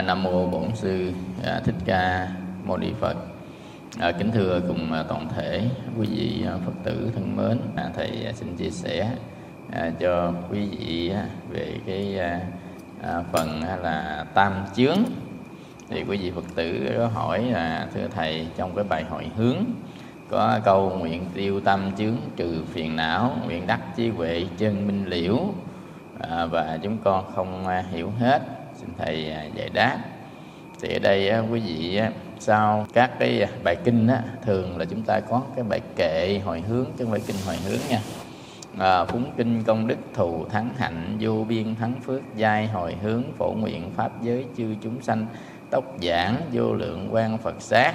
Nam mô Bổn Sư Thích Ca Mâu Ni Phật. Kính thưa cùng toàn thể quý vị Phật tử thân mến, thầy xin chia sẻ cho quý vị về cái phần là tam chướng. Thì quý vị Phật tử có hỏi là thưa thầy, trong cái bài hội hướng có câu nguyện tiêu tam chướng trừ phiền não, nguyện đắc trí huệ chân minh liễu, và chúng con không hiểu hết, xin thầy giải đáp. Thì ở đây quý vị sau các cái bài kinh thường là chúng ta có cái bài kệ hồi hướng, chứ không phải kinh hồi hướng nha. Phúng kinh công đức thù thắng hạnh, vô biên thắng phước giai hồi hướng, phổ nguyện pháp giới chư chúng sanh, tốc giảng vô lượng quan Phật sát.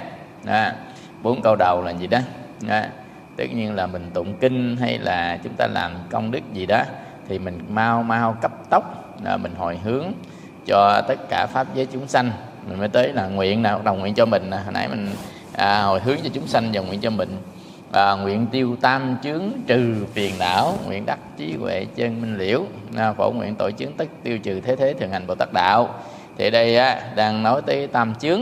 4 câu đầu là gì đó. Tất nhiên là mình tụng kinh hay là chúng ta làm công đức gì đó thì mình mau cấp tốc mình hồi hướng cho tất cả pháp giới chúng sanh. Mình mới tới là nguyện nào đồng nguyện cho mình. Hồi nãy mình hồi hướng cho chúng sanh và nguyện cho mình. Nguyện tiêu tam chướng trừ phiền não, nguyện đắc trí huệ chân minh liễu, phổ nguyện tội chướng tất tiêu trừ thế thế thường hành Bồ Tát đạo. Thì đây đang nói tới tam chướng.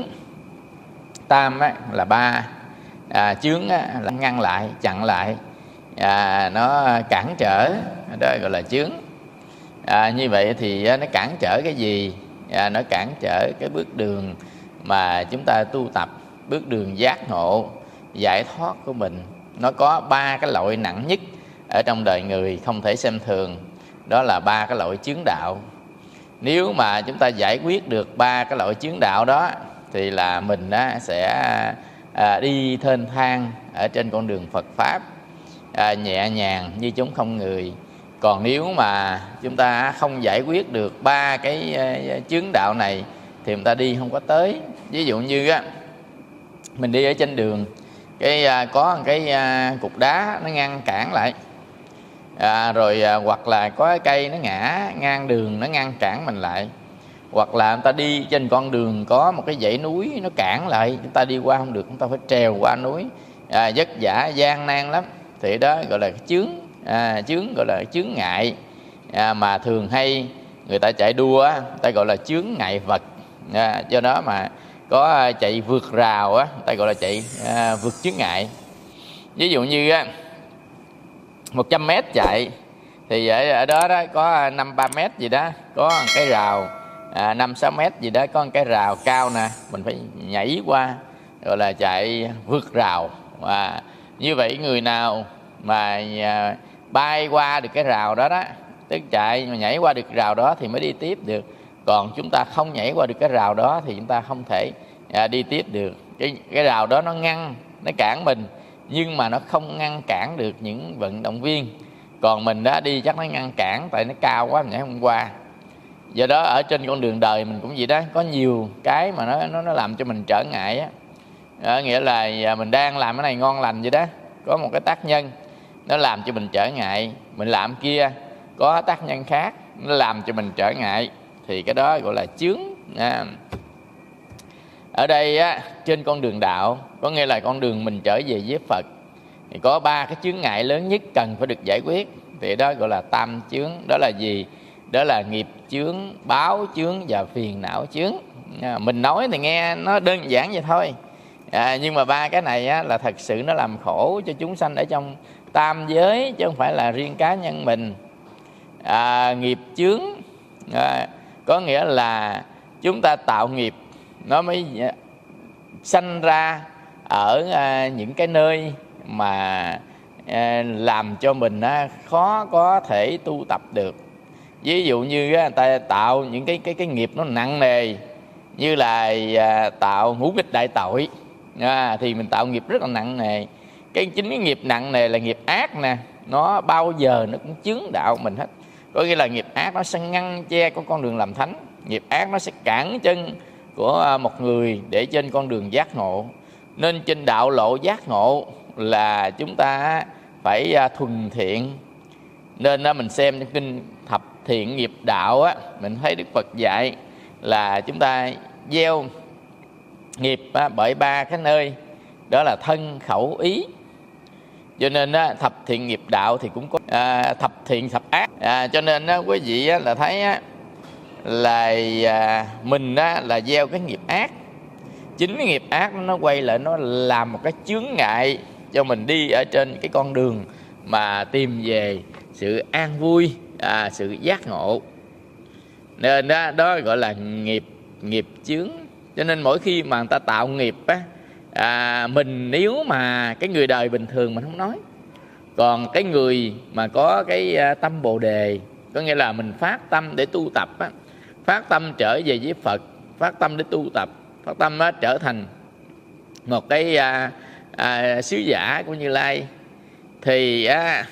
Tam là 3, chướng là ngăn lại, chặn lại, nó cản trở, đó gọi là chướng. Như vậy thì nó cản trở cái gì? Nó cản trở cái bước đường mà chúng ta tu tập, bước đường giác ngộ, giải thoát của mình. Nó có 3 cái lỗi nặng nhất ở trong đời người không thể xem thường. Đó là 3 cái lỗi chướng đạo. Nếu mà chúng ta giải quyết được 3 cái lỗi chướng đạo đó thì là mình sẽ đi thênh thang ở trên con đường Phật Pháp nhẹ nhàng như chúng không người. Còn nếu mà chúng ta không giải quyết được 3 cái chướng đạo này thì chúng ta đi không có tới. Ví dụ như mình đi ở trên đường, có một cái cục đá nó ngăn cản lại, rồi hoặc là có cái cây nó ngã ngang đường, nó ngăn cản mình lại, hoặc là chúng ta đi trên con đường có một cái dãy núi nó cản lại, chúng ta đi qua không được, chúng ta phải trèo qua núi, vất vả gian nan lắm. Thì đó gọi là chướng, chướng gọi là chướng ngại, mà thường hay người ta chạy đua người ta gọi là chướng ngại vật. Do đó mà có chạy vượt rào người ta gọi là chạy vượt chướng ngại. Ví dụ như 100 mét chạy thì ở đó có 5-3 mét gì đó có một cái rào, 5-6 mét gì đó có một cái rào cao nè, mình phải nhảy qua, gọi là chạy vượt rào. Và như vậy người nào mà bay qua được cái rào đó tức chạy mà nhảy qua được rào đó thì mới đi tiếp được. Còn chúng ta không nhảy qua được cái rào đó thì chúng ta không thể đi tiếp được. Cái rào đó nó ngăn, nó cản mình, nhưng mà nó không ngăn cản được những vận động viên. Còn mình đi chắc nó ngăn cản, tại nó cao quá mình nhảy không qua. Do đó ở trên con đường đời mình cũng vậy đó, có nhiều cái mà nó làm cho mình trở ngại nghĩa là mình đang làm cái này ngon lành vậy đó, có một cái tác nhân nó làm cho mình trở ngại. Mình làm kia có tác nhân khác nó làm cho mình trở ngại, thì cái đó gọi là chướng. Ở đây trên con đường đạo, có nghĩa là con đường mình trở về với Phật, thì có 3 cái chướng ngại lớn nhất cần phải được giải quyết. Thì đó gọi là tam chướng. Đó là gì? Đó là nghiệp chướng, báo chướng và phiền não chướng. Mình nói thì nghe nó đơn giản vậy thôi, nhưng mà 3 cái này là thật sự nó làm khổ cho chúng sanh ở trong tam giới, chứ không phải là riêng cá nhân mình. Nghiệp chướng có nghĩa là chúng ta tạo nghiệp nó mới sanh ra ở những cái nơi mà làm cho mình khó có thể tu tập được. Ví dụ như người ta tạo những cái nghiệp nó nặng nề, như là tạo ngũ nghịch đại tội, thì mình tạo nghiệp rất là nặng nề. Chính cái nghiệp nặng nề là nghiệp ác nè, nó bao giờ nó cũng chướng đạo mình hết. Có nghĩa là nghiệp ác nó sẽ ngăn che con đường làm thánh. Nghiệp ác nó sẽ cản chân của một người để trên con đường giác ngộ. Nên trên đạo lộ giác ngộ là chúng ta phải thuần thiện. Nên mình xem trong kinh Thập Thiện Nghiệp Đạo mình thấy Đức Phật dạy là chúng ta gieo nghiệp bởi 3 cái nơi, đó là thân, khẩu, ý. Cho nên thập thiện nghiệp đạo thì cũng có thập thiện thập ác. Cho nên quý vị là thấy là mình á, là gieo cái nghiệp ác. Chính cái nghiệp ác nó quay lại nó làm một cái chướng ngại cho mình đi ở trên cái con đường mà tìm về sự an vui, sự giác ngộ. Nên đó gọi là nghiệp chướng. Cho nên mỗi khi mà người ta tạo nghiệp á, mình nếu mà cái người đời bình thường mình không nói, còn cái người mà có cái tâm Bồ Đề, có nghĩa là mình phát tâm để tu tập á, phát tâm trở về với Phật, phát tâm để tu tập, phát tâm trở thành một cái sứ giả của Như Lai, thì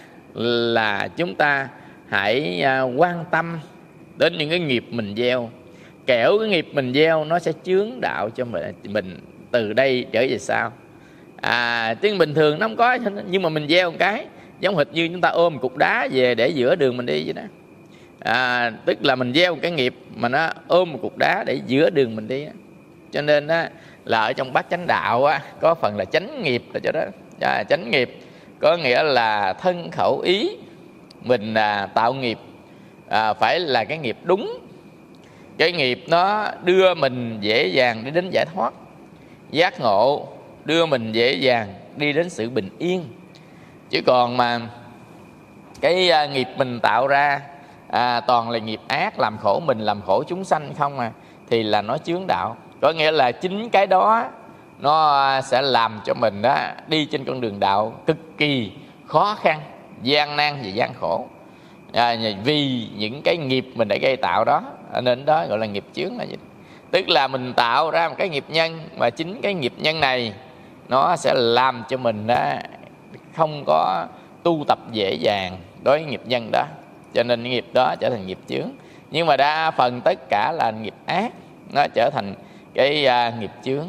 là chúng ta hãy quan tâm đến những cái nghiệp mình gieo. Kẻo cái nghiệp mình gieo nó sẽ chướng đạo cho mình từ đây trở về sau. Chứ bình thường nó không có, nhưng mà mình gieo một cái giống hệt như chúng ta ôm cục đá về để giữa đường mình đi vậy đó. Tức là mình gieo một cái nghiệp mà nó ôm một cục đá để giữa đường mình đi đó. Cho nên là ở trong bát chánh đạo có phần là chánh nghiệp là chỗ đó. Chánh nghiệp có nghĩa là thân khẩu ý mình tạo nghiệp phải là cái nghiệp đúng. Cái nghiệp nó đưa mình dễ dàng đi đến giải thoát, giác ngộ, đưa mình dễ dàng đi đến sự bình yên. Chứ còn mà cái nghiệp mình tạo ra toàn là nghiệp ác, làm khổ mình, làm khổ chúng sanh không thì là nó chướng đạo. Có nghĩa là chính cái đó nó sẽ làm cho mình đi trên con đường đạo cực kỳ khó khăn, gian nan và gian khổ, vì những cái nghiệp mình đã gây tạo đó. Nên đó gọi là nghiệp chướng là gì? Tức là mình tạo ra một cái nghiệp nhân, mà chính cái nghiệp nhân này nó sẽ làm cho mình không có tu tập dễ dàng đối với nghiệp nhân đó. Cho nên nghiệp đó trở thành nghiệp chướng. Nhưng mà đa phần tất cả là nghiệp ác, nó trở thành cái nghiệp chướng.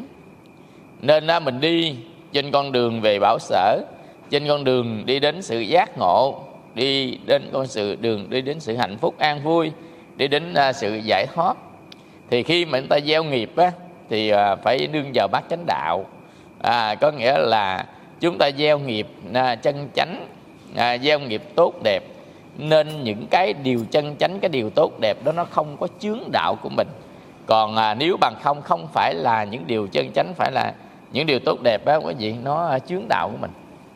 Nên mình đi trên con đường về bảo sở, trên con đường đi đến sự giác ngộ, đi đến con đường đi đến sự hạnh phúc an vui, đi đến sự giải thoát, thì khi mà chúng ta gieo nghiệp thì phải nương vào bát chánh đạo. Có nghĩa là chúng ta gieo nghiệp chân chánh, gieo nghiệp tốt đẹp, nên những cái điều chân chánh, cái điều tốt đẹp đó nó không có chướng đạo của mình. Còn nếu bằng không phải là những điều chân chánh, phải là những điều tốt đẹp đó, quý vị, nó chướng đạo của mình,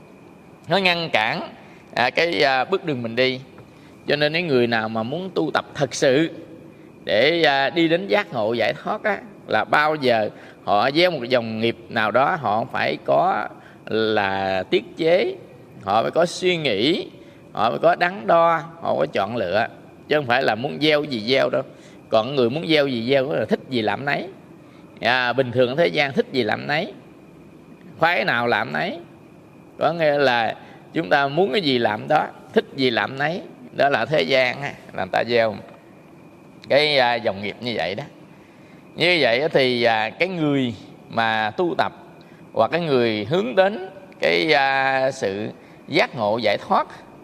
nó ngăn cản cái bước đường mình đi. Cho nên những người nào mà muốn tu tập thật sự để đi đến giác ngộ giải thoát là bao giờ họ gieo một dòng nghiệp nào đó, họ phải có là tiết chế, họ phải có suy nghĩ, họ phải có đắn đo, họ phải chọn lựa, chứ không phải là muốn gieo gì gieo đâu. Còn người muốn gieo gì gieo là thích gì làm nấy. Bình thường ở thế gian thích gì làm nấy, khoái nào làm nấy. Có nghĩa là chúng ta muốn cái gì làm đó, thích gì làm nấy. Đó là thế gian là người ta gieo cái dòng nghiệp như vậy đó. Như vậy thì cái người mà tu tập hoặc cái người hướng đến cái sự giác ngộ giải thoát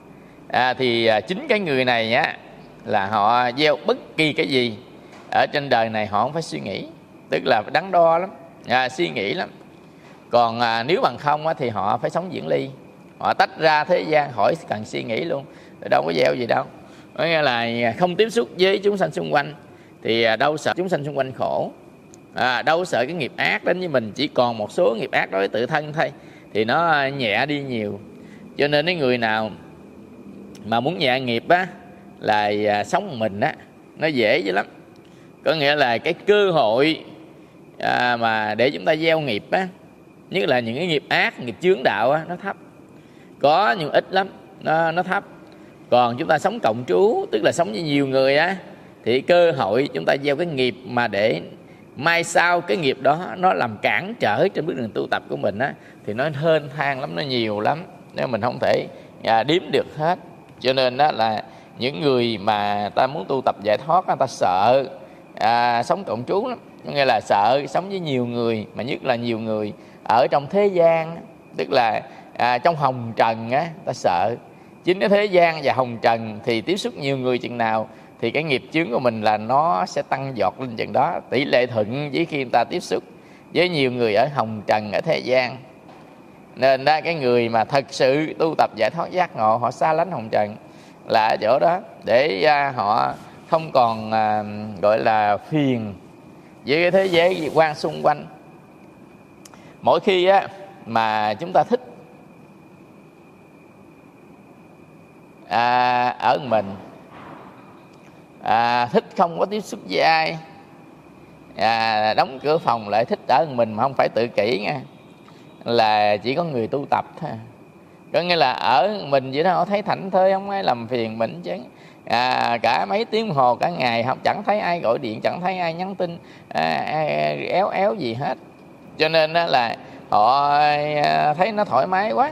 thì chính cái người này là họ gieo bất kỳ cái gì ở trên đời này họ không phải suy nghĩ, tức là đắn đo lắm, suy nghĩ lắm. Còn nếu bằng không thì họ phải sống diễn ly, họ tách ra thế gian khỏi cần suy nghĩ luôn, đâu có gieo gì đâu. Có nghĩa là không tiếp xúc với chúng sanh xung quanh thì đâu sợ chúng sanh xung quanh khổ, đâu sợ cái nghiệp ác đến với mình. Chỉ còn một số nghiệp ác đối với tự thân thôi thì nó nhẹ đi nhiều. Cho nên cái người nào mà muốn nhẹ nghiệp là sống một mình nó dễ dữ lắm. Có nghĩa là cái cơ hội mà để chúng ta gieo nghiệp nhất là những cái nghiệp ác, nghiệp chướng đạo nó thấp, có nhưng ít lắm, nó thấp. Còn chúng ta sống cộng trú, tức là sống với nhiều người thì cơ hội chúng ta gieo cái nghiệp mà để mai sau cái nghiệp đó nó làm cản trở trên bước đường tu tập của mình thì nó hên thang lắm, nó nhiều lắm, nếu mình không thể đếm được hết. Cho nên là những người mà ta muốn tu tập giải thoát, ta sợ sống cộng trú lắm. Nghĩa là sợ sống với nhiều người, mà nhất là nhiều người ở trong thế gian, tức là trong hồng trần ta sợ. Chính cái thế gian và hồng trần thì tiếp xúc nhiều người chừng nào thì cái nghiệp chướng của mình là nó sẽ tăng giọt lên chừng đó, tỷ lệ thuận với khi người ta tiếp xúc với nhiều người ở hồng trần, ở thế gian. Nên cái người mà thật sự tu tập giải thoát giác ngộ, họ xa lánh hồng trần là ở chỗ đó, để họ không còn gọi là phiền với cái thế giới quan xung quanh. Mỗi khi á mà chúng ta thích ở mình, thích không có tiếp xúc với ai, đóng cửa phòng lại thích ở mình mà không phải tự kỷ nha, là chỉ có người tu tập thôi. Có nghĩa là ở mình vậy đó, họ thấy thảnh thơi, không ai làm phiền mình chứ. Cả mấy tiếng đồng hồ cả ngày không, chẳng thấy ai gọi điện, chẳng thấy ai nhắn tin éo éo gì hết. Cho nên đó là họ thấy nó thoải mái quá.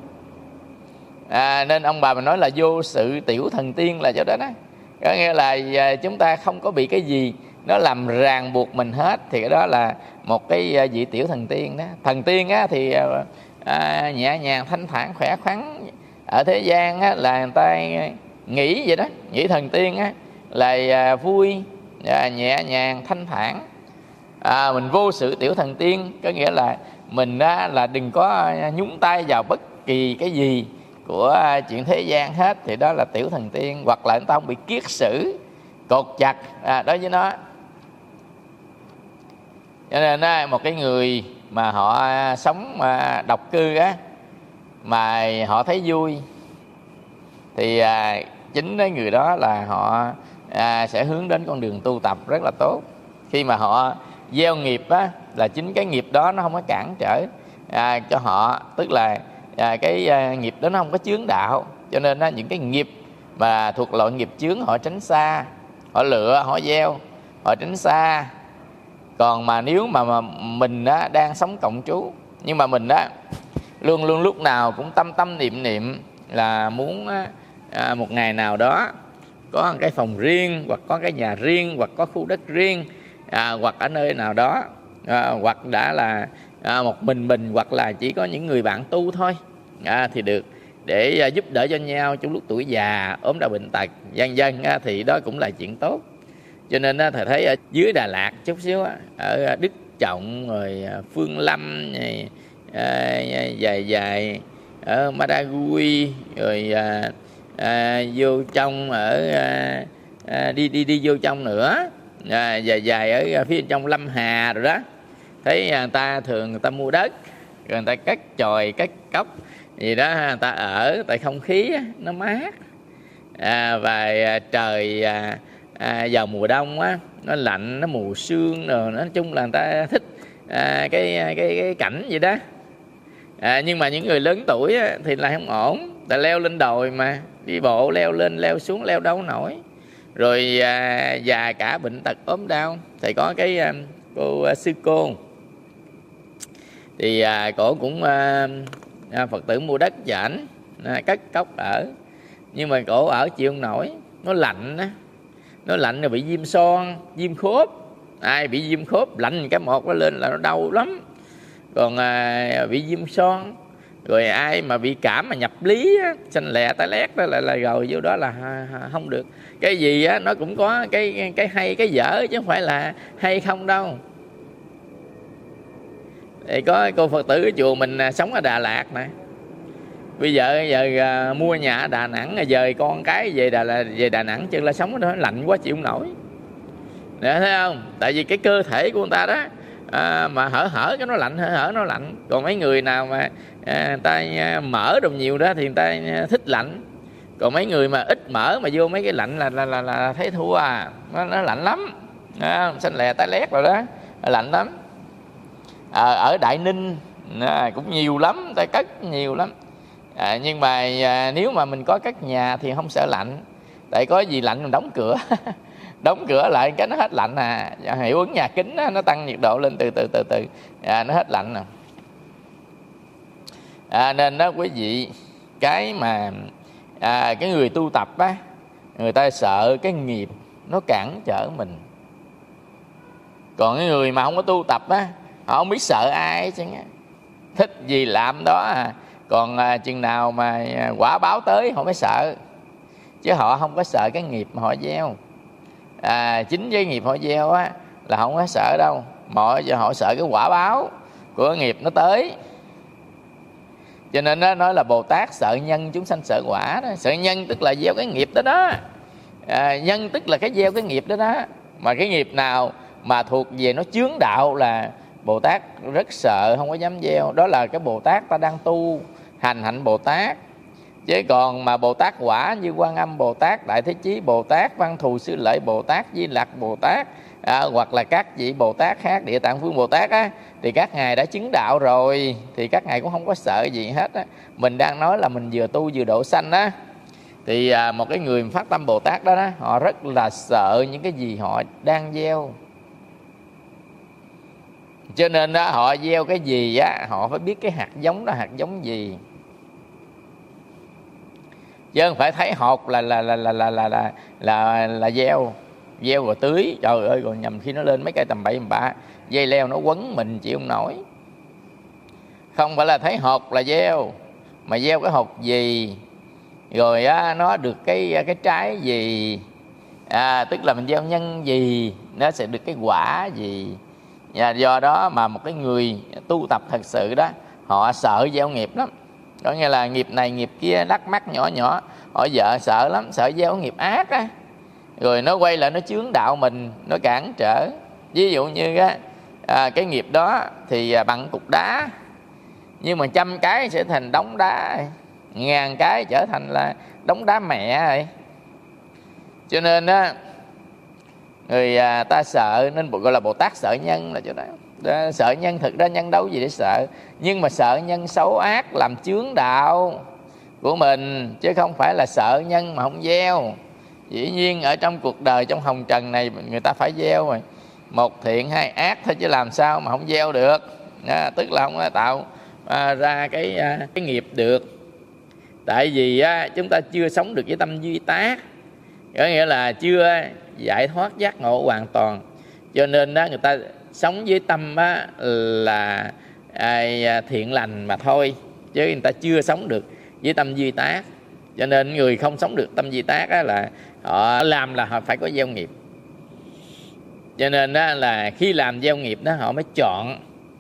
Nên ông bà mình nói là vô sự tiểu thần tiên là chỗ đó đó. Có nghĩa là chúng ta không có bị cái gì nó làm ràng buộc mình hết, thì cái đó là một cái vị tiểu thần tiên đó. Thần tiên á thì nhẹ nhàng, thanh thản, khỏe khoắn. Ở thế gian á là người ta nghĩ vậy đó, nghĩ thần tiên á là vui, nhẹ nhàng, thanh thản. Mình vô sự tiểu thần tiên có nghĩa là mình á là đừng có nhúng tay vào bất kỳ cái gì của chuyện thế gian hết, thì đó là tiểu thần tiên. Hoặc là người ta không bị kiết sử, cột chặt đối với nó. Cho nên một cái người mà họ sống độc cư á, mà họ thấy vui, thì chính cái người đó là họ sẽ hướng đến con đường tu tập rất là tốt. Khi mà họ gieo nghiệp á, là chính cái nghiệp đó nó không có cản trở cho họ, tức là cái nghiệp đó nó không có chướng đạo. Cho nên những cái nghiệp mà thuộc loại nghiệp chướng họ tránh xa, họ lựa, họ gieo, họ tránh xa. Còn mà nếu mà mình đang sống cộng trú, nhưng mà mình luôn luôn lúc nào cũng tâm tâm niệm niệm là muốn một ngày nào đó có cái phòng riêng, hoặc có cái nhà riêng, hoặc có khu đất riêng, hoặc ở nơi nào đó, hoặc đã là một mình, hoặc là chỉ có những người bạn tu thôi thì được, để giúp đỡ cho nhau trong lúc tuổi già, ốm đau bệnh tật vân vân, thì đó cũng là chuyện tốt. Cho nên thầy thấy ở dưới Đà Lạt chút xíu, ở Đức Trọng, rồi Phương Lâm, dài ở Madagui, rồi vô trong ở đi vô trong nữa, dài ở phía trong Lâm Hà rồi đó. Thấy người ta thường người ta mua đất, rồi người ta cất chòi, cất cốc gì đó, người ta ở, tại không khí nó mát, và trời vào mùa đông á nó lạnh, nó mù sương rồi, nói chung là người ta thích cái cảnh vậy đó. Nhưng mà những người lớn tuổi thì lại không ổn, tại leo lên đồi mà đi bộ, leo lên leo xuống, leo đâu nổi, rồi già cả bệnh tật ốm đau. Thì có cái cô sư cô, thì cổ cũng Phật tử mua đất cho ảnh cất cốc ở, nhưng mà cổ ở chịu không nổi, nó lạnh á, nó lạnh rồi bị viêm son, viêm khớp. Ai bị viêm khớp lạnh cái một nó lên là nó đau lắm. Còn bị viêm son, rồi ai mà bị cảm mà nhập lý á, xanh lè tái lét đó là rồi vô đó là không được. Cái gì á nó cũng có cái hay cái dở, chứ không phải là hay không đâu. Thì có cô Phật tử ở chùa mình sống ở Đà Lạt nè, bây giờ mua nhà ở Đà Nẵng, dời con cái về Đà Nẵng, chân là sống ở đó lạnh quá chịu không nổi. Để thấy không? Tại vì cái cơ thể của người ta đó mà hở cái nó lạnh, hở nó lạnh. Còn mấy người nào mà người ta mỡ đồ nhiều đó thì người ta thích lạnh. Còn mấy người mà ít mỡ mà vô mấy cái lạnh là thấy thua nó lạnh lắm. Xanh lè tái lét rồi đó, lạnh lắm. Ở Đại Ninh cũng nhiều lắm, ta cất nhiều lắm. Nhưng mà nếu mà mình có cất nhà thì không sợ lạnh, tại có gì lạnh mình đóng cửa đóng cửa lại cái nó hết lạnh hiệu ứng nhà kính nó tăng nhiệt độ lên từ từ nó hết lạnh nên đó quý vị, cái mà cái người tu tập á, người ta sợ cái nghiệp nó cản trở mình. Còn cái người mà không có tu tập á, họ không biết sợ ai chứ, thích gì làm đó Còn chừng nào mà quả báo tới họ mới sợ, chứ họ không có sợ cái nghiệp mà họ gieo. Chính cái nghiệp họ gieo á là không có sợ đâu, mà họ sợ cái quả báo của cái nghiệp nó tới. Cho nên nó nói là Bồ Tát sợ nhân, chúng sanh sợ quả đó. Sợ nhân tức là gieo cái nghiệp đó đó, Nhân tức là cái gieo cái nghiệp đó đó. Mà cái nghiệp nào mà thuộc về nó chướng đạo là Bồ Tát rất sợ, không có dám gieo. Đó là cái Bồ Tát ta đang tu hành hạnh Bồ Tát. Chứ còn mà Bồ Tát quả như Quan Âm Bồ Tát, Đại Thế Chí Bồ Tát, Văn Thù Sư Lợi Bồ Tát, Di Lặc Bồ Tát, hoặc là các vị Bồ Tát khác, Địa Tạng Vương Bồ Tát á, thì các ngài đã chứng đạo rồi, thì các ngài cũng không có sợ gì hết á. Mình đang nói là mình vừa tu vừa độ sanh á. Thì một cái người phát tâm Bồ Tát đó, họ rất là sợ những cái gì họ đang gieo. Cho nên đó, họ gieo cái gì á, họ phải biết cái hạt giống đó hạt giống gì, chứ không phải thấy hột là gieo rồi tưới. Trời ơi, còn nhầm khi nó lên mấy cây tầm bậy tầm bạ, dây leo nó quấn mình chịu không nổi. Không phải là thấy hột là gieo, mà gieo cái hột gì, rồi nó được cái trái gì, tức là mình gieo nhân gì, nó sẽ được cái quả gì. Do đó mà một cái người tu tập thật sự đó, họ sợ gieo nghiệp lắm. Có nghĩa là nghiệp này nghiệp kia lắc mắc nhỏ nhỏ, họ vợ sợ lắm, sợ gieo nghiệp ác á, rồi nó quay lại nó chướng đạo mình, nó cản trở. Ví dụ như cái nghiệp đó thì bằng cục đá, nhưng mà 100 cái sẽ thành đống đá, 1000 cái trở thành là đống đá mẹ rồi. Cho nên á, người ta sợ, nên gọi là Bồ Tát sợ nhân là chỗ đó. Sợ nhân, thực ra nhân đâu gì để sợ, nhưng mà sợ nhân xấu ác làm chướng đạo của mình, chứ không phải là sợ nhân mà không gieo. Dĩ nhiên ở trong cuộc đời, trong hồng trần này, người ta phải gieo rồi, một thiện hai ác thôi, chứ làm sao mà không gieo được. Tức là không tạo ra cái nghiệp được. Tại vì chúng ta chưa sống được với tâm duy tác, có nghĩa là chưa giải thoát giác ngộ hoàn toàn. Cho nên người ta sống với tâm là thiện lành mà thôi, chứ người ta chưa sống được với tâm duy tác. Cho nên người không sống được tâm duy tác là họ làm là họ phải có gieo nghiệp. Cho nên là khi làm gieo nghiệp đó, họ mới chọn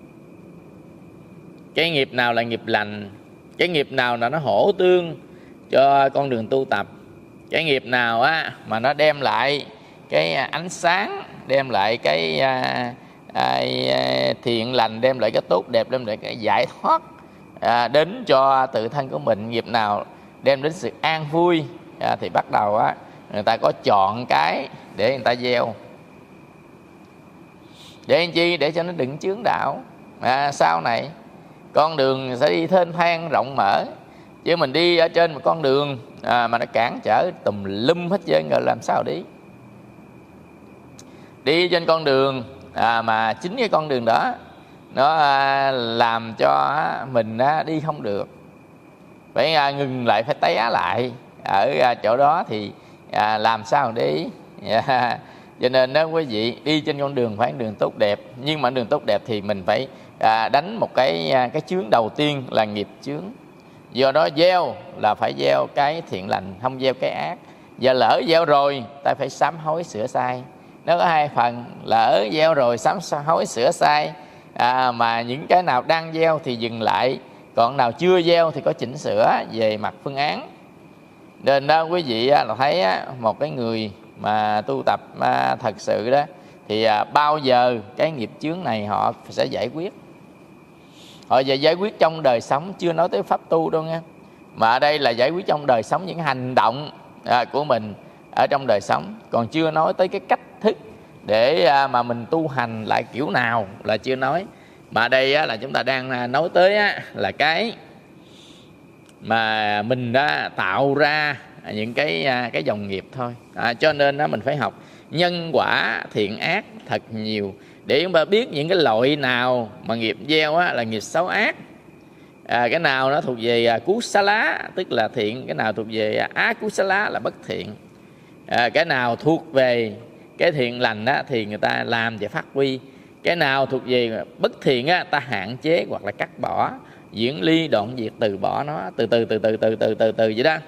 cái nghiệp nào là nghiệp lành, cái nghiệp nào là nó hỗ tương cho con đường tu tập, cái nghiệp nào mà nó đem lại cái ánh sáng, đem lại cái thiện lành, đem lại cái tốt đẹp, đem lại cái giải thoát đến cho tự thân của mình, nghiệp nào đem đến sự an vui, thì bắt đầu người ta có chọn cái để người ta gieo. Để làm chi? Để cho nó đừng chướng đạo. Sau này con đường sẽ đi thênh thang rộng mở, chứ mình đi ở trên một con đường mà nó cản trở tùm lum hết trơn, rồi làm sao đi. Đi trên con đường mà chính cái con đường đó nó làm cho mình đi không được, phải ngừng lại, phải té lại ở chỗ đó thì làm sao đi. Cho nên đó quý vị, đi trên con đường phải đường tốt đẹp, nhưng mà đường tốt đẹp thì mình phải đánh một cái chướng đầu tiên là nghiệp chướng. Do đó gieo là phải gieo cái thiện lành, không gieo cái ác. Giờ lỡ gieo rồi, ta phải sám hối sửa sai. Nó có hai phần, lỡ gieo rồi sám hối sửa sai, mà những cái nào đang gieo thì dừng lại, còn nào chưa gieo thì có chỉnh sửa về mặt phương án. Nên đó quý vị là thấy một cái người mà tu tập thật sự đó, thì bao giờ cái nghiệp chướng này họ sẽ giải quyết. Họ sẽ giải quyết trong đời sống, chưa nói tới pháp tu đâu nha, mà ở đây là giải quyết trong đời sống, những hành động của mình ở trong đời sống, còn chưa nói tới cái cách thức để mà mình tu hành lại kiểu nào là chưa nói. Mà đây là chúng ta đang nói tới là cái mà mình đã tạo ra những cái dòng nghiệp thôi. Cho nên mình phải học nhân quả thiện ác thật nhiều, để chúng ta biết những cái loại nào mà nghiệp gieo là nghiệp xấu ác, cái nào nó thuộc về kusala tức là thiện, cái nào thuộc về akusala là bất thiện, cái nào thuộc về cái thiện lành thì người ta làm và phát huy, cái nào thuộc về bất thiện ta hạn chế hoặc là cắt bỏ, diễn ly đoạn diệt, từ bỏ nó từ từ vậy đó.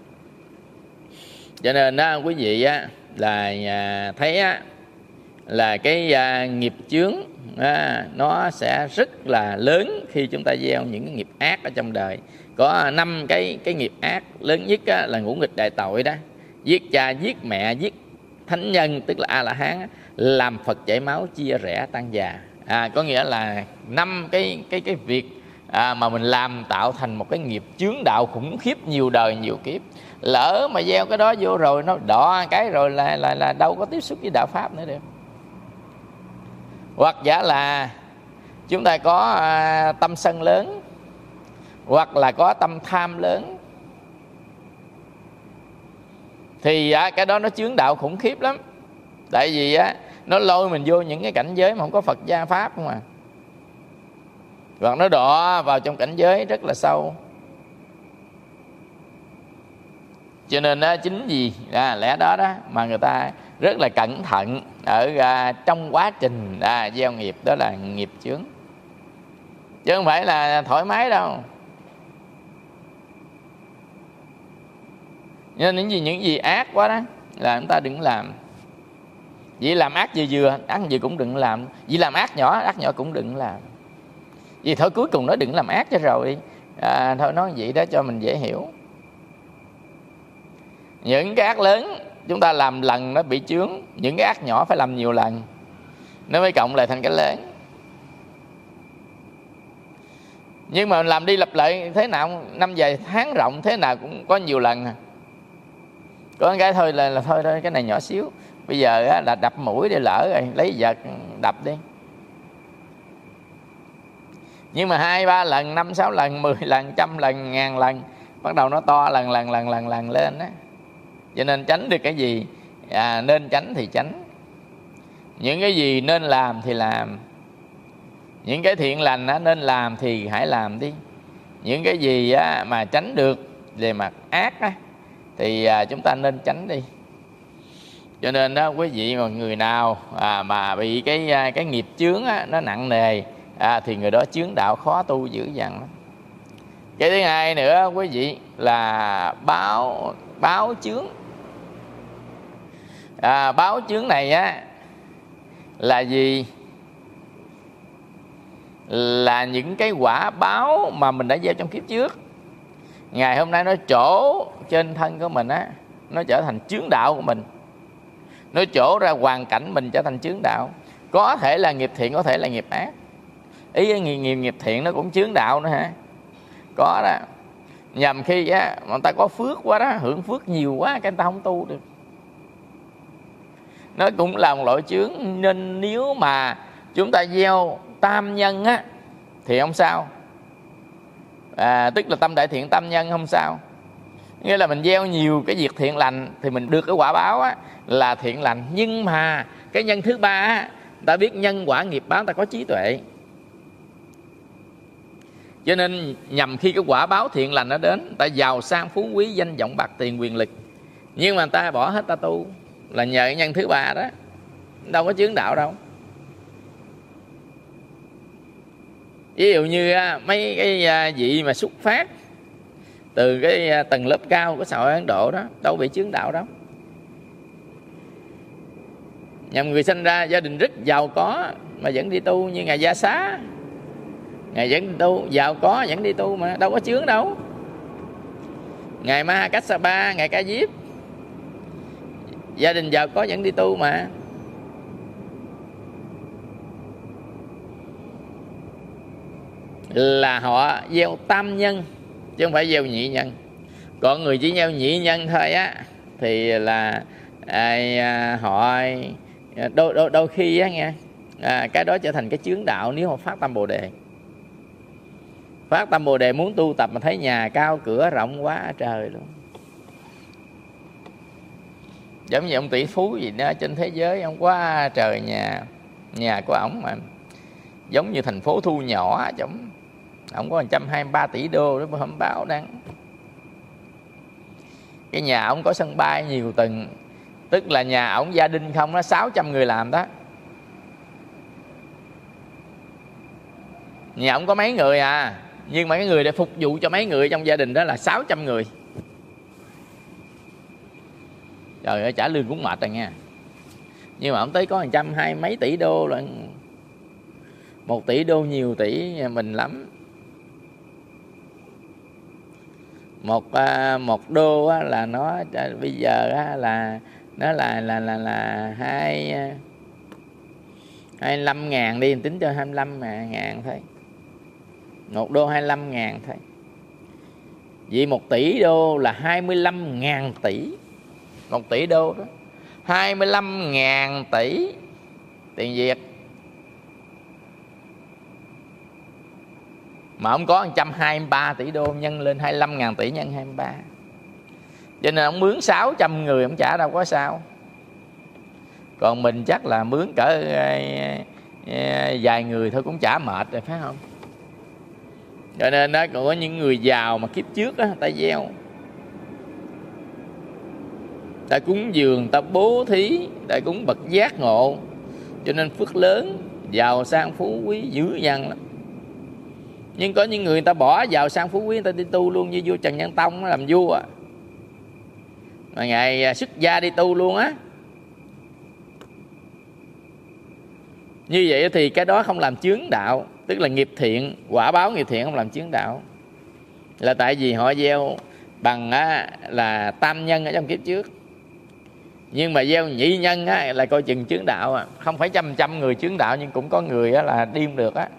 Cho nên quý vị là thấy là cái nghiệp chướng nó sẽ rất là lớn khi chúng ta gieo những cái nghiệp ác ở trong đời. Có 5 cái nghiệp ác lớn nhất là ngũ nghịch đại tội đó. giết cha, giết mẹ, giết thánh nhân tức là A-la-hán, làm Phật chảy máu, chia rẽ tan già. Có nghĩa là 5 cái việc mà mình làm tạo thành một cái nghiệp chướng đạo khủng khiếp nhiều đời nhiều kiếp. Lỡ mà gieo cái đó vô rồi nó đọ cái rồi là đâu có tiếp xúc với đạo pháp nữa được. Hoặc giả là chúng ta có tâm sân lớn, hoặc là có tâm tham lớn, thì cái đó nó chướng đạo khủng khiếp lắm. Tại vì nó lôi mình vô những cái cảnh giới mà không có Phật gia pháp không à. Hoặc nó đọ vào trong cảnh giới rất là sâu. Cho nên chính vì lẽ đó mà người ta rất là cẩn thận ở trong quá trình gieo nghiệp, đó là nghiệp chướng, chứ không phải là thoải mái đâu. Nên những gì ác quá đó là chúng ta đừng làm. Vì làm ác vừa ác gì cũng đừng làm. Vì làm ác nhỏ cũng đừng làm. Vì thôi cuối cùng nó đừng làm ác cho rồi. Thôi nói vậy đó cho mình dễ hiểu. Những cái ác lớn chúng ta làm lần nó bị chướng, những cái ác nhỏ phải làm nhiều lần nó mới cộng lại thành cái lớn. Nhưng mà làm đi lặp lại thế nào, năm vài tháng rộng thế nào cũng có nhiều lần. Có cái thôi là thôi cái này nhỏ xíu. Bây giờ là đập mũi để lỡ rồi, lấy vật đập đi. Nhưng mà 2-3 lần, 5-6 lần, 10 lần, 100 lần, 1000 lần, bắt đầu nó to lần lên đó. Cho nên tránh được cái gì nên tránh thì tránh. Những cái gì nên làm thì làm. Những cái thiện lành nên làm thì hãy làm đi. Những cái gì mà tránh được về mặt ác thì chúng ta nên tránh đi. Cho nên quý vị mà người nào mà bị cái nghiệp chướng nó nặng nề thì người đó chướng đạo khó tu dữ dằn lắm. Cái thứ hai nữa quý vị là báo chướng. Báo chướng này là gì? Là những cái quả báo mà mình đã gieo trong kiếp trước, ngày hôm nay nó trổ trên thân của mình nó trở thành chướng đạo của mình. Nó trổ ra hoàn cảnh mình trở thành chướng đạo. Có thể là nghiệp thiện, có thể là nghiệp ác. Ý nghiệp thiện nó cũng chướng đạo nữa hả? Có đó. Nhằm khi mà người ta có phước quá đó, hưởng phước nhiều quá, cái người ta không tu được. Nó cũng là một loại chướng. Nên nếu mà chúng ta gieo tam nhân thì không sao. Tức là tâm đại thiện tam nhân không sao. Nghĩa là mình gieo nhiều cái việc thiện lành thì mình được cái quả báo là thiện lành. Nhưng mà cái nhân thứ ba ta biết nhân quả nghiệp báo, ta có trí tuệ. Cho nên nhằm khi cái quả báo thiện lành nó đến, ta giàu sang phú quý, danh vọng bạc tiền quyền lực, nhưng mà ta bỏ hết ta tu là nhờ cái nhân thứ ba đó, đâu có chướng đạo đâu. Ví dụ như mấy cái vị mà xuất phát từ cái tầng lớp cao của xã hội Ấn Độ đó, đâu bị chướng đạo đâu. Nhằm người sinh ra gia đình rất giàu có mà vẫn đi tu, như ngài Gia Xá, ngài vẫn đi tu, giàu có vẫn đi tu mà đâu có chướng đâu. Ngài Ma Kassapa, ngài Ca Diếp, gia đình giàu có vẫn đi tu mà. Là họ gieo tam nhân chứ không phải gieo nhị nhân. Còn người chỉ gieo nhị nhân thôi thì là họ đôi khi nghe cái đó trở thành cái chướng đạo nếu họ phát tâm Bồ Đề. Phát tâm Bồ Đề muốn tu tập mà thấy nhà cao cửa rộng quá trời luôn. Giống như ông tỷ phú gì đó trên thế giới, ông quá trời nhà của ổng mà giống như thành phố Thu nhỏ giống. Ổng có 123 tỷ đô đó, hôm báo đăng. Cái nhà ổng có sân bay nhiều tầng, tức là nhà ổng gia đình không, nó 600 người làm đó. Nhà ổng có mấy người nhưng mà cái người để phục vụ cho mấy người trong gia đình đó là 600 người. Trời ơi, trả lương cũng mệt rồi nha. Nhưng mà ổng tới có 120 mấy tỷ đô là 1 tỷ đô nhiều tỷ mình lắm. một đô á, là nó bây giờ á, là nó là 25.000 đi, tính cho 25.000 thôi. 1 đô 25.000 thôi. Vì 1 tỷ đô là 25.000 tỷ. 1 tỷ đô đó 25.000 tỷ tiền Việt. Mà ông có 123 tỷ đô, nhân lên 25.000 tỷ nhân 23. Cho nên ông mướn 600 người ông trả đâu có sao. Còn mình chắc là mướn cỡ vài người thôi cũng trả mệt rồi, phải không? Cho nên đó, còn có những người giàu mà kiếp trước á, ta gieo, ta cúng dường, ta bố thí, ta cúng bậc giác ngộ, cho nên phước lớn, giàu sang phú quý dữ dằn lắm. Nhưng có những người ta bỏ giàu sang phú quý, người ta đi tu luôn, như vua Trần Nhân Tông làm vua mà ngài xuất gia đi tu luôn á. Như vậy thì cái đó không làm chướng đạo, tức là nghiệp thiện, quả báo nghiệp thiện không làm chướng đạo, là tại vì họ gieo bằng là tam nhân ở trong kiếp trước. Nhưng mà gieo nhị nhân là coi chừng chướng đạo. Không phải trăm người chướng đạo, nhưng cũng có người là điên được á.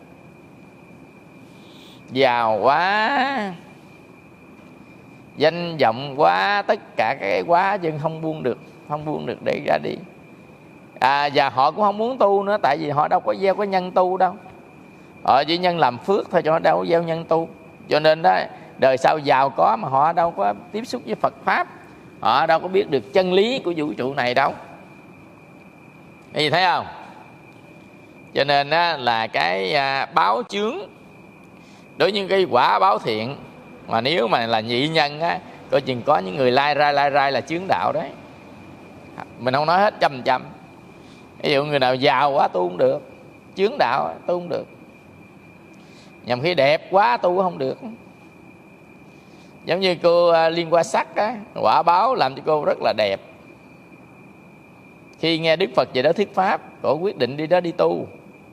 Giàu quá, danh vọng quá, tất cả cái quá nhưng không buông được để ra đi. Và họ cũng không muốn tu nữa, tại vì họ đâu có gieo cái nhân tu đâu. Họ chỉ nhân làm phước thôi, cho họ đâu có gieo nhân tu. Cho nên đó, đời sau giàu có mà họ đâu có tiếp xúc với Phật Pháp, họ đâu có biết được chân lý của vũ trụ này đâu. Cái gì thấy không? Cho nên là cái báo chướng đối với cái quả báo thiện, mà nếu mà là nhị nhân coi chừng có những người lai rai là chướng đạo đấy. Mình không nói hết 100%. Ví dụ người nào giàu quá tu không được, chướng đạo tu không được. Nhằm khi đẹp quá tu không được. Giống như cô Liên Hoa Sắc quả báo làm cho cô rất là đẹp. Khi nghe Đức Phật về đó thuyết pháp, cô quyết định đi đó đi tu.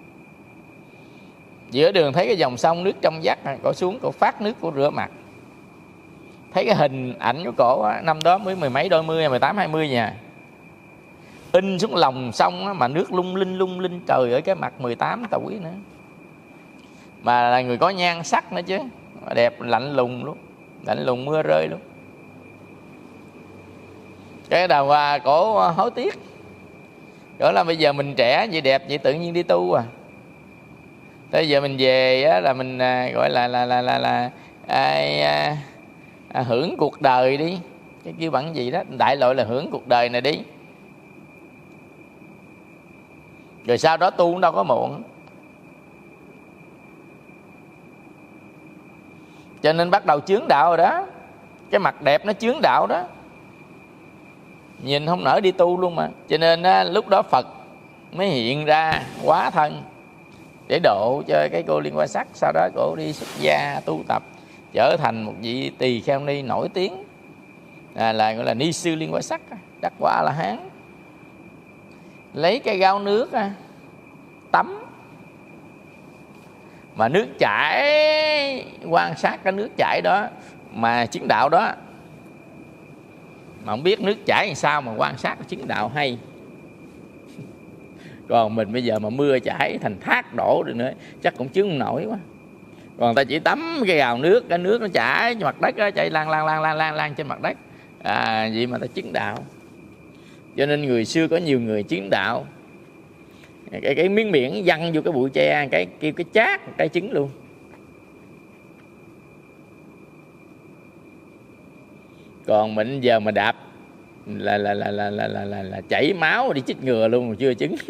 Giữa đường thấy cái dòng sông nước trong vắt, cô xuống cô phát nước cô rửa mặt. Thấy cái hình ảnh của cổ năm đó mới 10 mấy đôi mươi, 18 20 nha, in xuống lòng sông mà nước lung linh trời ơi, cái mặt 18 tuổi nữa, mà là người có nhan sắc nữa chứ, đẹp lạnh lùng luôn, lạnh lùng mưa rơi luôn. Cái đầu cổ hối tiếc, đó là bây giờ mình trẻ vậy đẹp vậy tự nhiên đi tu Tới giờ mình về là mình gọi là hưởng cuộc đời đi, cái kêu bằng gì đó, đại loại là hưởng cuộc đời này đi, rồi sau đó tu cũng đâu có muộn. Cho nên bắt đầu chướng đạo rồi đó, cái mặt đẹp nó chướng đạo đó, nhìn không nỡ đi tu luôn mà. Cho nên lúc đó Phật mới hiện ra hóa thân để độ cho cái cô Liên Hoa Sắc. Sau đó cô đi xuất gia tu tập, trở thành một vị tỳ kheo ni nổi tiếng, là gọi là ni sư Liên Hoa Sắc, đắc quả A La Hán. Lấy cái gáo nước tắm, mà nước chảy, quan sát cái nước chảy đó mà chứng đạo đó. Mà không biết nước chảy làm sao mà quan sát chứng đạo hay. Còn mình bây giờ mà mưa chảy thành thác đổ rồi nữa chắc cũng chứng không nổi quá. Còn ta chỉ tắm cái gào nước, cái nước nó chảy trên mặt đất đó, chảy lan trên mặt đất, vậy mà ta chứng đạo. Cho nên người xưa có nhiều người chứng đạo, cái miếng biển văng vô cái bụi tre, cái kêu cái chát cái trứng luôn. Còn mình giờ mà đạp là chảy máu đi chích ngừa luôn mà chưa chứng.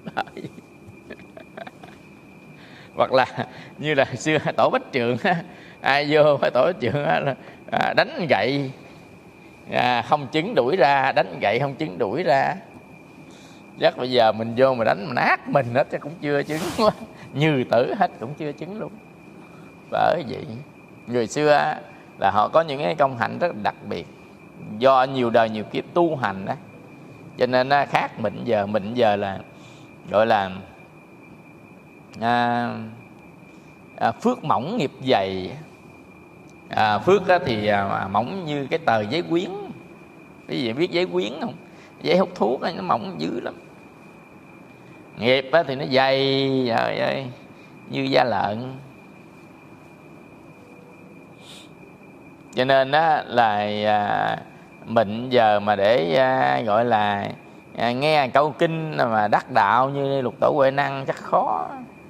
Hoặc là như là xưa tổ Bách Trượng, ai vô phải tổ Bách Trượng đánh gậy không chứng đuổi ra, đánh gậy không chứng đuổi ra. Chắc bây giờ mình vô mà đánh mà nát mình hết chắc cũng chưa chứng quá, như tử hết cũng chưa chứng luôn. Bởi vậy người xưa là họ có những cái công hạnh rất đặc biệt, do nhiều đời nhiều kiếp tu hành đó, cho nên khác mình giờ. Mình giờ là gọi là phước mỏng nghiệp dày, Phước thì mỏng như cái tờ giấy quyến. Quý vị biết giấy quyến không? Giấy hút thuốc nó mỏng dữ lắm. Nghiệp thì nó dày, trời ơi, như da lợn. Cho nên là mình giờ mà để gọi là nghe câu kinh mà đắc đạo như Lục Tổ Huệ Năng chắc khó.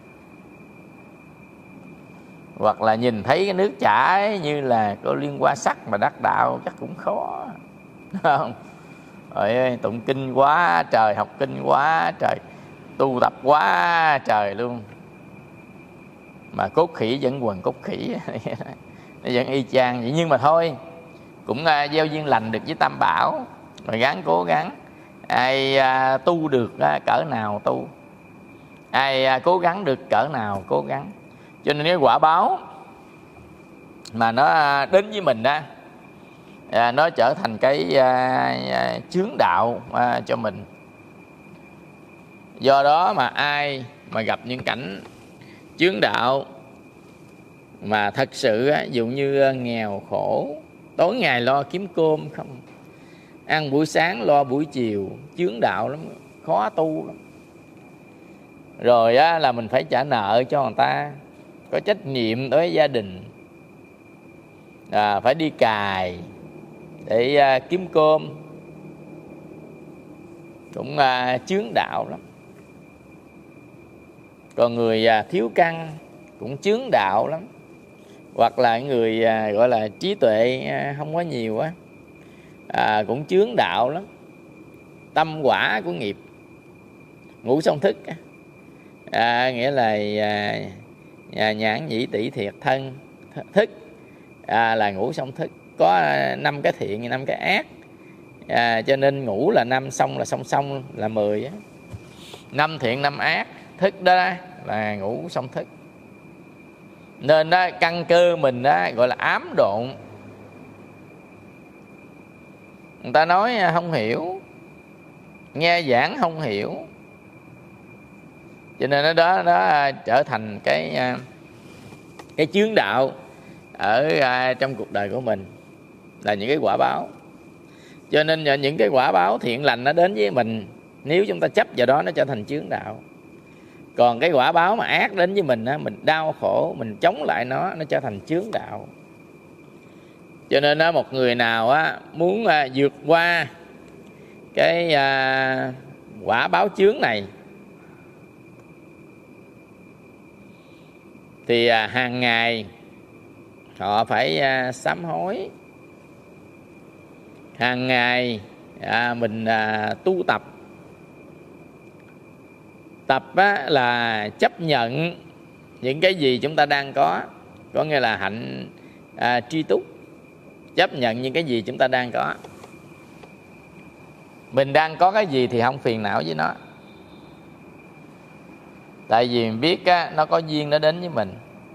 Hoặc là nhìn thấy cái nước chảy như là có Liên Hoa Sắc mà đắc đạo chắc cũng khó. Không? Trời ơi, tụng kinh quá trời, học kinh quá trời, tu tập quá trời luôn. Mà cốt khỉ vẫn quần cốt khỉ. Nó vẫn y chang vậy. Nhưng mà thôi, cũng gieo duyên lành được với Tam Bảo, rồi gắng cố gắng. Ai tu được cỡ nào tu, ai cố gắng được cỡ nào cố gắng. Cho nên cái quả báo mà nó đến với mình nó trở thành cái chướng đạo cho mình. Do đó mà ai mà gặp những cảnh chướng đạo mà thật sự dụ như nghèo khổ, tối ngày lo kiếm cơm không, ăn buổi sáng lo buổi chiều, chướng đạo lắm, khó tu lắm. Rồi là mình phải trả nợ cho người ta, có trách nhiệm đối với gia đình, phải đi cài để kiếm cơm, cũng chướng đạo lắm. Còn người thiếu căn cũng chướng đạo lắm. Hoặc là người gọi là trí tuệ không có nhiều cũng chướng đạo lắm. Tâm quả của nghiệp, ngũ song thức nghĩa là nhãn nhĩ tỷ thiệt thân thức là ngũ song thức. Có 5 cái thiện, 5 cái ác, cho nên ngũ là 5, song là song song là 10 5 thiện 5 ác, thức đó là ngũ song thức. Nên căn cơ mình gọi là ám độn. Người ta nói không hiểu, nghe giảng không hiểu, cho nên nó trở thành cái chướng đạo ở trong cuộc đời của mình, là những cái quả báo. Cho nên những cái quả báo thiện lành nó đến với mình, nếu chúng ta chấp vào đó nó trở thành chướng đạo. Còn cái quả báo mà ác đến với mình mình đau khổ, mình chống lại nó trở thành chướng đạo. Cho nên một người nào muốn vượt qua cái quả báo chướng này thì hàng ngày họ phải sám hối. Hàng ngày mình tu tập. Tập là chấp nhận những cái gì chúng ta đang có nghĩa là hạnh tri túc. Chấp nhận những cái gì chúng ta đang có. Mình đang có cái gì thì không phiền não với nó. Tại vì mình biết nó có duyên nó đến với mình,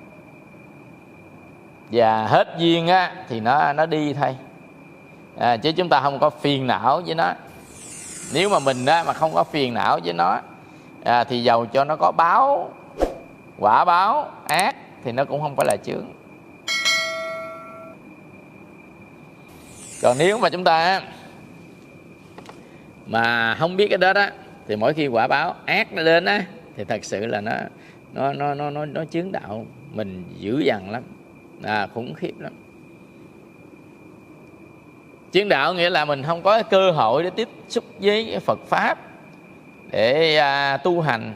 và hết duyên thì nó đi thôi. Chứ chúng ta không có phiền não với nó. Nếu mà mình mà không có phiền não với nó thì dầu cho nó có quả báo ác thì nó cũng không phải là chướng. Còn nếu mà chúng ta mà không biết cái đó thì mỗi khi quả báo ác nó đến thì thật sự là nó chướng đạo mình dữ dằn lắm, khủng khiếp lắm. Chướng đạo nghĩa là mình không có cơ hội để tiếp xúc với cái Phật pháp để tu hành.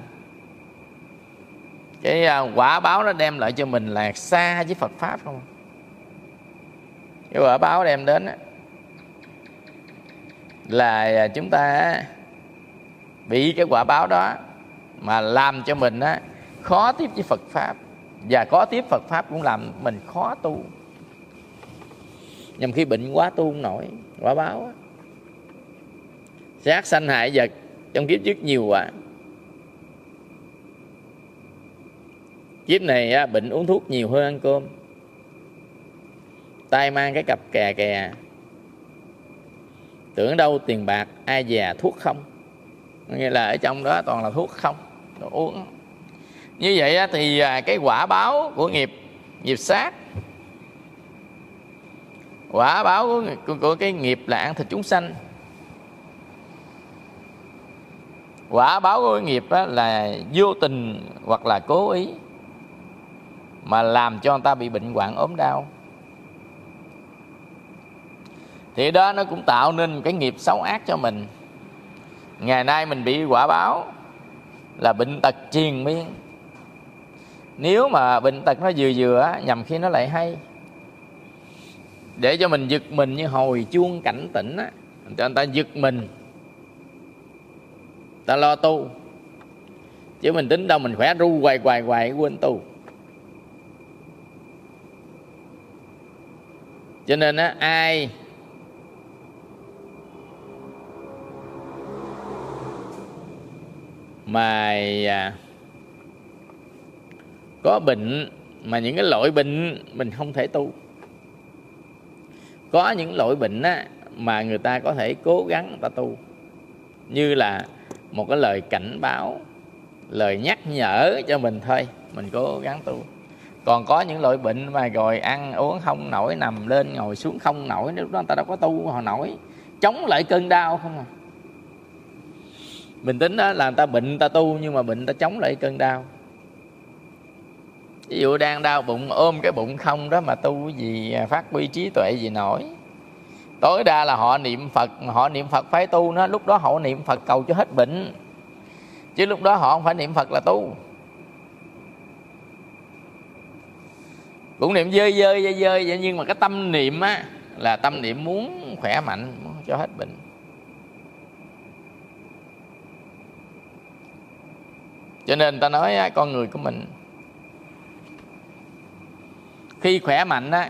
Cái quả báo nó đem lại cho mình là xa với Phật pháp không. Cái quả báo đem đến là chúng ta bị cái quả báo đó mà làm cho mình khó tiếp với Phật pháp, và khó tiếp Phật pháp cũng làm mình khó tu. Nhằm khi bệnh quá tu không nổi, quả báo sát sanh hại vật trong kiếp trước nhiều quá. Kiếp này bệnh uống thuốc nhiều hơn ăn cơm, tay mang cái cặp kè kè, tưởng đâu tiền bạc ai già thuốc không. Nghĩa là ở trong đó toàn là thuốc không, đồ uống. Như vậy thì cái quả báo của nghiệp sát Quả báo của cái nghiệp là ăn thịt chúng sanh. Quả báo của cái nghiệp là vô tình hoặc là cố ý mà làm cho người ta bị bệnh hoạn ốm đau. Thì đó nó cũng tạo nên cái nghiệp xấu ác cho mình. Ngày nay mình bị quả báo là bệnh tật triền miên. Nếu mà bệnh tật nó vừa nhằm khi nó lại hay, để cho mình giật mình như hồi chuông cảnh tỉnh á, cho người ta giật mình, ta lo tu. Chứ mình tính đâu mình khỏe ru hoài quên tu. Cho nên á, ai mà có bệnh, mà những cái loại bệnh mình không thể tu. Có những loại bệnh á, mà người ta có thể cố gắng người ta tu, như là một cái lời cảnh báo, lời nhắc nhở cho mình thôi, mình cố gắng tu. Còn có những loại bệnh mà rồi ăn uống không nổi, nằm lên ngồi xuống không nổi, lúc đó người ta đâu có tu họ nổi, chống lại cơn đau không à. Mình tính đó là người ta bệnh người ta tu, nhưng mà bệnh người ta chống lại cơn đau. Ví dụ đang đau bụng, ôm cái bụng không đó mà tu cái gì phát huy trí tuệ gì nổi. Tối đa là họ niệm Phật phải tu nó, lúc đó họ niệm Phật cầu cho hết bệnh, chứ lúc đó họ không phải niệm Phật là tu. Cũng niệm dơi nhưng mà cái tâm niệm á là tâm niệm muốn khỏe mạnh, muốn cho hết bệnh. Cho nên ta nói con người của mình khi khỏe mạnh á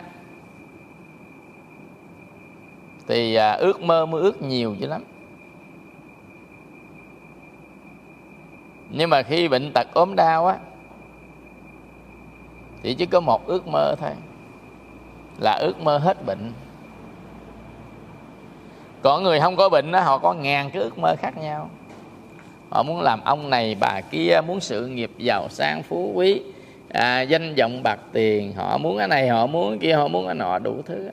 thì ước mơ mới ước nhiều dữ lắm. Nhưng mà khi bệnh tật ốm đau á thì chỉ có một ước mơ thôi, là ước mơ hết bệnh. Còn người không có bệnh á, họ có ngàn cái ước mơ khác nhau. Họ muốn làm ông này bà kia, muốn sự nghiệp giàu sang phú quý, danh vọng bạc tiền. Họ muốn cái này, họ muốn cái kia, họ muốn cái nọ, đủ thứ.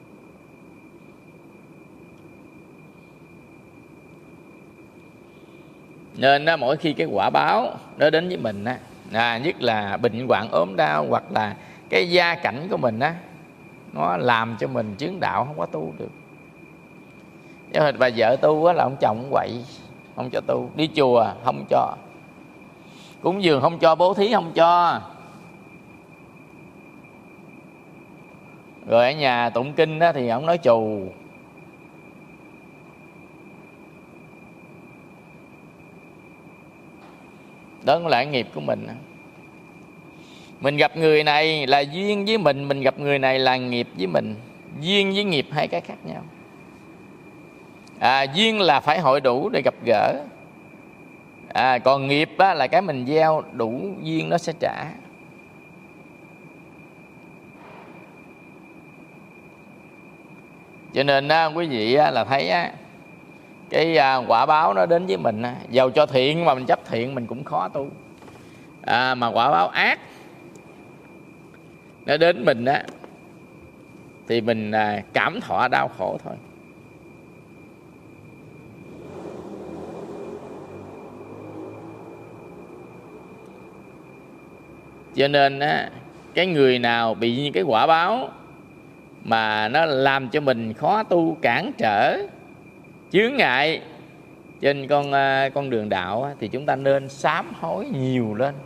Nên mỗi khi cái quả báo nó đến với mình á, nhất là bệnh hoạn ốm đau, hoặc là cái gia cảnh của mình á, nó làm cho mình chướng đạo, không có tu được. Chứ bà vợ tu á là ông chồng quậy, không cho tu. Đi chùa không cho, cúng dường không cho, bố thí không cho. Rồi ở nhà tụng kinh á thì ông nói chù. Đó cũng là nghiệp của mình. Mình gặp người này là duyên với mình gặp người này là nghiệp với mình. Duyên với nghiệp hai cái khác nhau. Duyên là phải hội đủ để gặp gỡ. Còn nghiệp á, là cái mình gieo đủ duyên nó sẽ trả. Cho nên quý vị là thấy cái quả báo nó đến với mình, dầu cho thiện mà mình chấp thiện mình cũng khó tu. Mà quả báo ác nó đến mình thì mình cảm thọ đau khổ thôi. Cho nên cái người nào bị những cái quả báo mà nó làm cho mình khó tu, cản trở, chướng ngại trên con đường đạo thì chúng ta nên sám hối nhiều lên.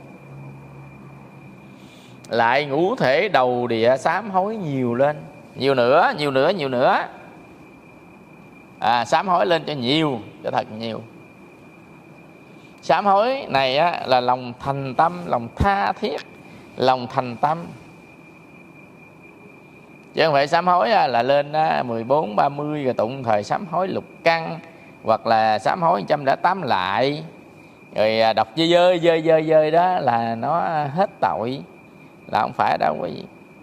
Lại ngũ thể đầu địa sám hối nhiều lên, nhiều nữa. Sám hối lên cho nhiều, cho thật nhiều. Sám hối này là lòng thành tâm, lòng tha thiết, lòng thành tâm. Chứ không phải sám hối là lên 14, 30 rồi tụng thời sám hối lục căn, hoặc là sám hối 108 lại, rồi đọc dơi đó là nó hết tội, là không phải đâu quý vị.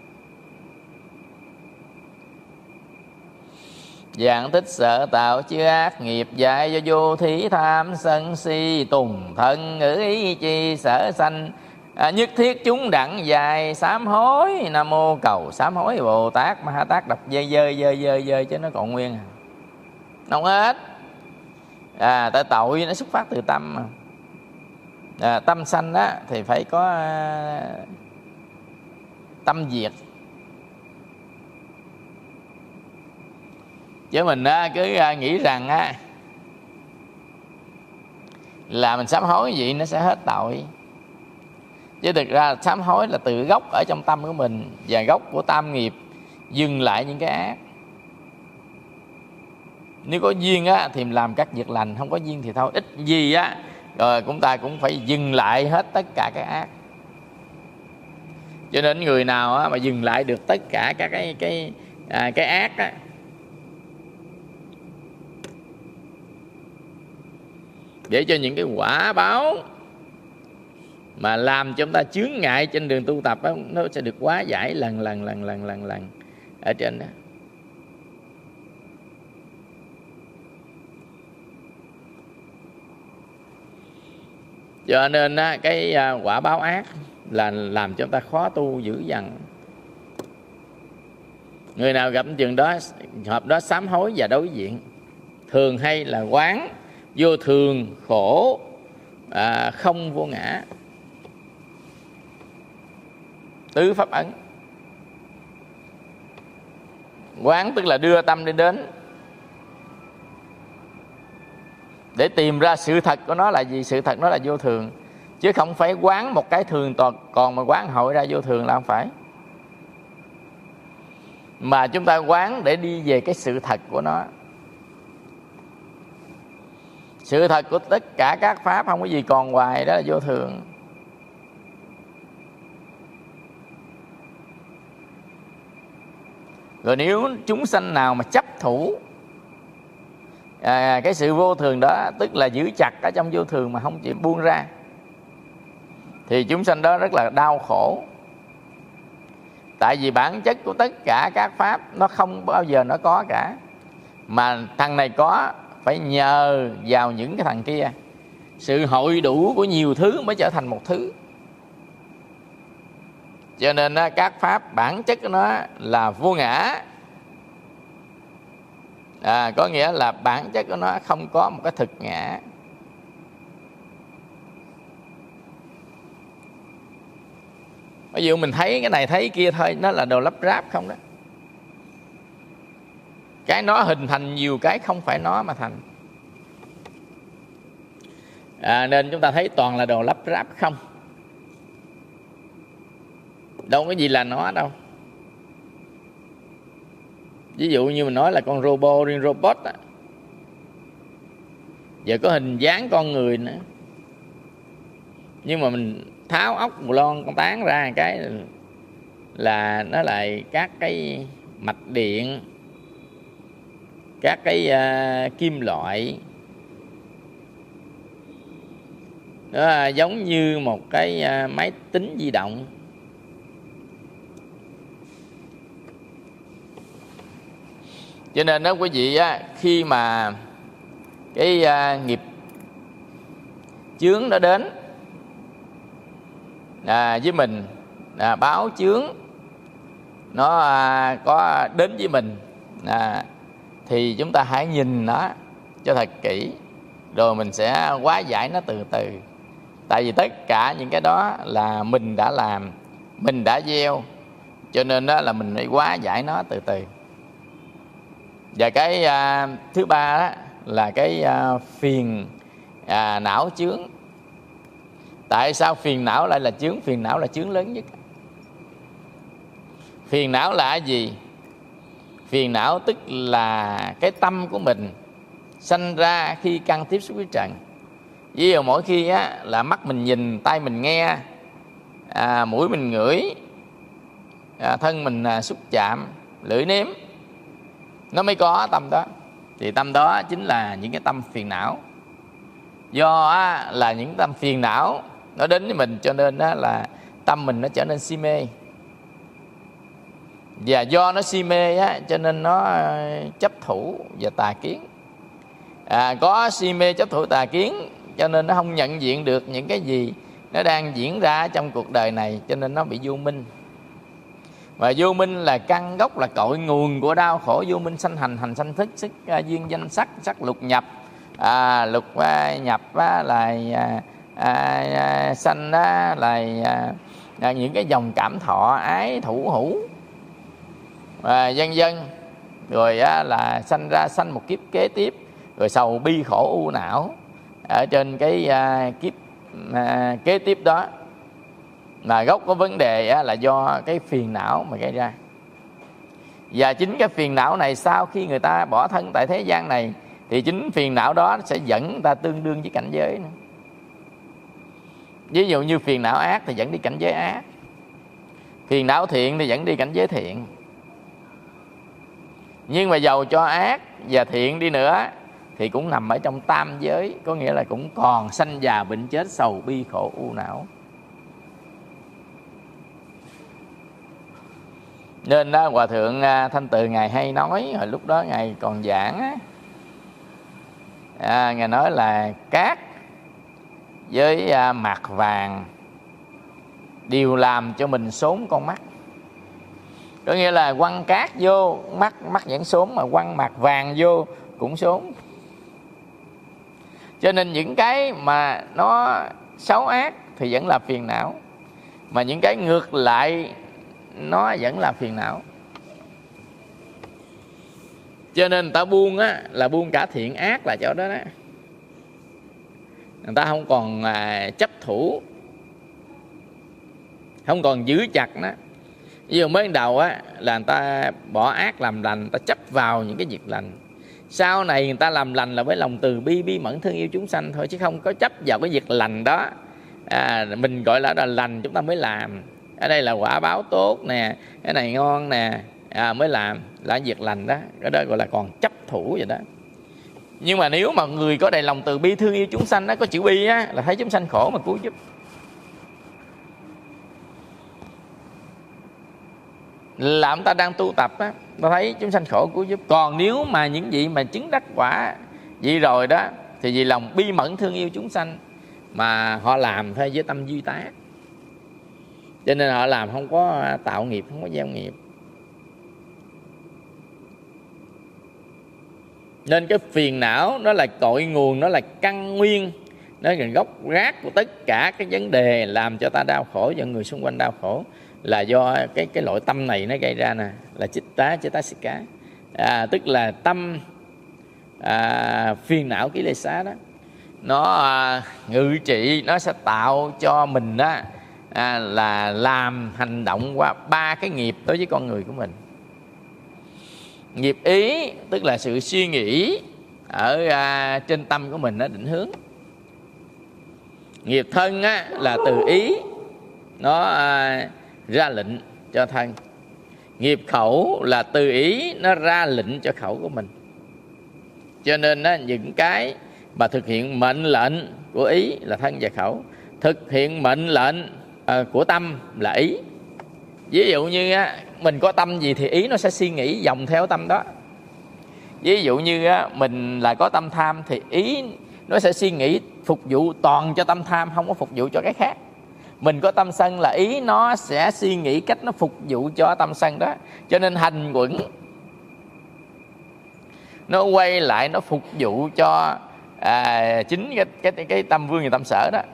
Dạng tích sợ tạo chứa ác nghiệp, dạy cho vô thí tham sân si, tùng thân ngữ ý chi sở sanh, Nhất thiết chúng đặng dài sám hối. Nam mô cầu sám hối Bồ Tát Ma Ha Tát. Đọc dơi chứ nó còn nguyên không hết. Tại tội nó xuất phát từ tâm mà. Tâm sanh đó thì phải có tâm diệt. Chứ mình cứ nghĩ rằng là mình sám hối vậy nó sẽ hết tội. Chứ thực ra sám hối là từ gốc ở trong tâm của mình, và gốc của tam nghiệp dừng lại những cái ác. Nếu có duyên thì làm các việc lành, không có duyên thì thôi. Ít gì rồi chúng ta cũng phải dừng lại hết tất cả cái ác. Cho nên người nào mà dừng lại được tất cả các cái ác để cho những cái quả báo mà làm cho chúng ta chướng ngại trên đường tu tập nó sẽ được hóa giải lần ở trên đó. Cho nên cái quả báo ác là làm cho chúng ta khó tu dữ dằn. Người nào gặp trường đó, hợp đó sám hối và đối diện. Thường hay là quán vô thường, khổ, không vô ngã, tứ pháp ấn. Quán tức là đưa tâm đi đến để tìm ra sự thật của nó là gì. Sự thật nó là vô thường, chứ không phải quán một cái thường còn mà quán hội ra vô thường là không phải. Mà chúng ta quán để đi về cái sự thật của nó. Sự thật của tất cả các pháp không có gì còn hoài, đó là vô thường. Rồi nếu chúng sanh nào mà chấp thủ cái sự vô thường đó, tức là giữ chặt ở trong vô thường mà không chịu buông ra, thì chúng sanh đó rất là đau khổ. Tại vì bản chất của tất cả các pháp nó không bao giờ nó có cả, mà thằng này có phải nhờ vào những cái thằng kia. Sự hội đủ của nhiều thứ mới trở thành một thứ. Cho nên các pháp bản chất của nó là vô ngã. Có nghĩa là bản chất của nó không có một cái thực ngã. Ví dụ mình thấy cái này thấy kia thôi, nó là đồ lắp ráp không đó. Cái nó hình thành nhiều cái không phải nó mà thành. Nên chúng ta thấy toàn là đồ lắp ráp không. Đâu có gì là nó đâu. Ví dụ như mình nói là con robot, riêng robot giờ có hình dáng con người nữa, nhưng mà mình tháo ốc bù lon con tán ra cái là nó lại các cái mạch điện, các cái kim loại. Nó giống như một cái máy tính di động. Cho nên đó quý vị khi mà cái nghiệp chướng đó đến với mình, báo chướng nó có đến với mình, thì chúng ta hãy nhìn nó cho thật kỹ, rồi mình sẽ hóa giải nó từ từ. Tại vì tất cả những cái đó là mình đã làm, mình đã gieo, cho nên đó là mình phải hóa giải nó từ từ. Và cái thứ ba đó là cái phiền não chướng. Tại sao phiền não lại là chướng? Phiền não là chướng lớn nhất. Phiền não là cái gì? Phiền não tức là cái tâm của mình sanh ra khi căn tiếp xúc với trần. Ví dụ mỗi khi là mắt mình nhìn, tai mình nghe, mũi mình ngửi, thân mình xúc chạm, lưỡi nếm, nó mới có tâm đó. Thì tâm đó chính là những cái tâm phiền não. Do là những tâm phiền não nó đến với mình, cho nên là tâm mình nó trở nên si mê. Và do nó si mê cho nên nó chấp thủ và tà kiến. Có si mê chấp thủ tà kiến cho nên nó không nhận diện được những cái gì nó đang diễn ra trong cuộc đời này, cho nên nó bị vô minh. Và vô minh là căn gốc, là cội nguồn của đau khổ. Vô minh sanh hành, hành sanh thức, thức duyên danh sắc, sắc lục nhập, lục nhập là sanh là những cái dòng cảm thọ ái thủ hữu vân vân. Rồi là sanh ra sanh một kiếp kế tiếp, rồi sầu bi khổ u não ở trên cái kiếp kế tiếp đó. Mà gốc có vấn đề là do cái phiền não mà gây ra. Và chính cái phiền não này, sau khi người ta bỏ thân tại thế gian này, thì chính phiền não đó sẽ dẫn người ta tương đương với cảnh giới nữa. Ví dụ như phiền não ác thì dẫn đi cảnh giới ác, phiền não thiện thì dẫn đi cảnh giới thiện. Nhưng mà dầu cho ác và thiện đi nữa thì cũng nằm ở trong tam giới, có nghĩa là cũng còn sanh già bệnh chết, sầu bi khổ u não. Nên đó, Hòa Thượng Thanh Từ Ngài hay nói, hồi lúc đó Ngài còn giảng Ngài nói là cát với mạt vàng đều làm cho mình sốn con mắt. Có nghĩa là quăng cát vô mắt vẫn sốn, mà quăng mạt vàng vô cũng sốn. Cho nên những cái mà nó xấu ác thì vẫn là phiền não, mà những cái ngược lại nó vẫn là phiền não. Cho nên người ta buông là buông cả thiện ác là chỗ đó đó. Người ta không còn chấp thủ, không còn giữ chặt nó. Ví dụ mới đầu là người ta bỏ ác làm lành, người ta chấp vào những cái việc lành. Sau này người ta làm lành là với lòng từ bi, bi mẫn thương yêu chúng sanh thôi, chứ không có chấp vào cái việc lành đó. Mình gọi là lành chúng ta mới làm. Ở đây là quả báo tốt nè, cái này ngon nè, mới làm, là việc lành đó. Cái đó gọi là còn chấp thủ vậy đó. Nhưng mà nếu mà người có đầy lòng từ bi thương yêu chúng sanh đó, có chữ bi là thấy chúng sanh khổ mà cứu giúp, làm ta đang tu tập ta thấy chúng sanh khổ cứu giúp. Còn nếu mà những vị mà chứng đắc quả vậy rồi đó, thì vì lòng bi mẫn thương yêu chúng sanh mà họ làm thôi với tâm duy tác, cho nên họ làm không có tạo nghiệp, không có gieo nghiệp. Nên cái phiền não nó là cội nguồn, nó là căn nguyên, nó là gốc rác của tất cả cái vấn đề làm cho ta đau khổ và người xung quanh đau khổ, là do cái loại tâm này nó gây ra nè, là Chittasika, tức là tâm phiền não ký lê xá đó. Nó ngự trị, nó sẽ tạo cho mình đó là làm hành động qua ba cái nghiệp đối với con người của mình. Nghiệp ý tức là sự suy nghĩ ở trên tâm của mình nó định hướng. Nghiệp thân là từ ý, nó ra lệnh cho thân. Nghiệp khẩu là từ ý, nó ra lệnh cho khẩu của mình. Cho nên những cái mà thực hiện mệnh lệnh của ý là thân và khẩu, thực hiện mệnh lệnh của tâm là ý. Ví dụ như mình có tâm gì thì ý nó sẽ suy nghĩ dòng theo tâm đó. Ví dụ như mình là có tâm tham thì ý nó sẽ suy nghĩ phục vụ toàn cho tâm tham, không có phục vụ cho cái khác. Mình có tâm sân là ý nó sẽ suy nghĩ cách nó phục vụ cho tâm sân đó. Cho nên hành quẩn nó quay lại, nó phục vụ cho chính cái tâm vương và tâm sở đó.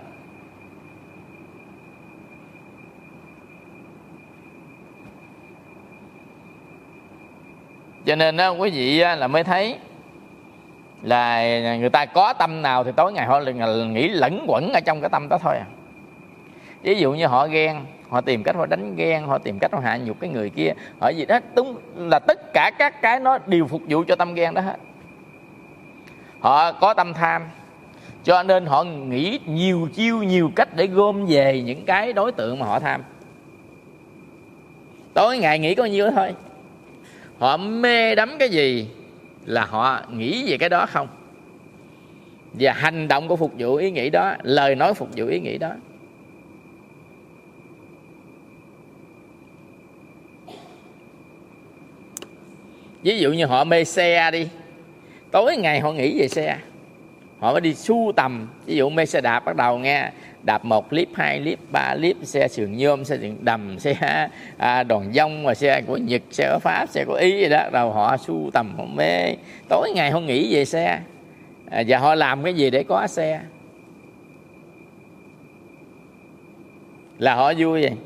Cho nên quý vị là mới thấy là người ta có tâm nào thì tối ngày họ nghĩ lẫn quẩn ở trong cái tâm đó thôi à. Ví dụ như họ ghen, họ tìm cách họ đánh ghen, họ tìm cách họ hạ nhục cái người kia, họ gì đó, đúng là tất cả các cái nó đều phục vụ cho tâm ghen đó hết. Họ có tâm tham, cho nên họ nghĩ nhiều chiêu nhiều cách để gom về những cái đối tượng mà họ tham. Tối ngày nghĩ có nhiêu đó thôi. Họ mê đắm cái gì là họ nghĩ về cái đó không, và hành động của phục vụ ý nghĩ đó, lời nói phục vụ ý nghĩ đó. Ví dụ như họ mê xe đi, tối ngày họ nghĩ về xe, họ mới đi sưu tầm. Ví dụ mê xe đạp, bắt đầu nghe đạp 1 clip, 2 clip, 3 clip, xe sườn nhôm, xe điện đầm, xe đòn dông, và xe của Nhật, xe của Pháp, xe của Ý gì đó, rồi họ sưu tầm, họ mê, tối ngày họ nghĩ về xe, và họ làm cái gì để có xe là họ vui vậy.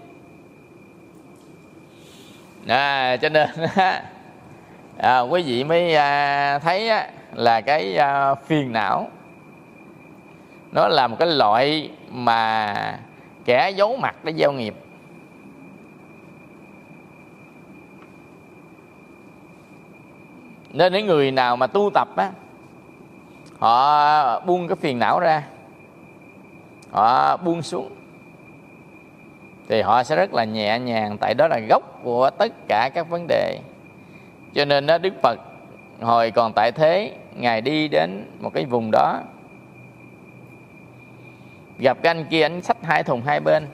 Cho nên quý vị mới thấy là cái phiền não nó là một cái loại mà kẻ giấu mặt để gieo nghiệp. Nên những người nào mà tu tập á, họ buông cái phiền não ra, họ buông xuống, thì họ sẽ rất là nhẹ nhàng, tại đó là gốc của tất cả các vấn đề. Cho nên đó, Đức Phật hồi còn tại thế, Ngài đi đến một cái vùng đó, gặp cái anh kia, anh xách 2 thùng hai bên.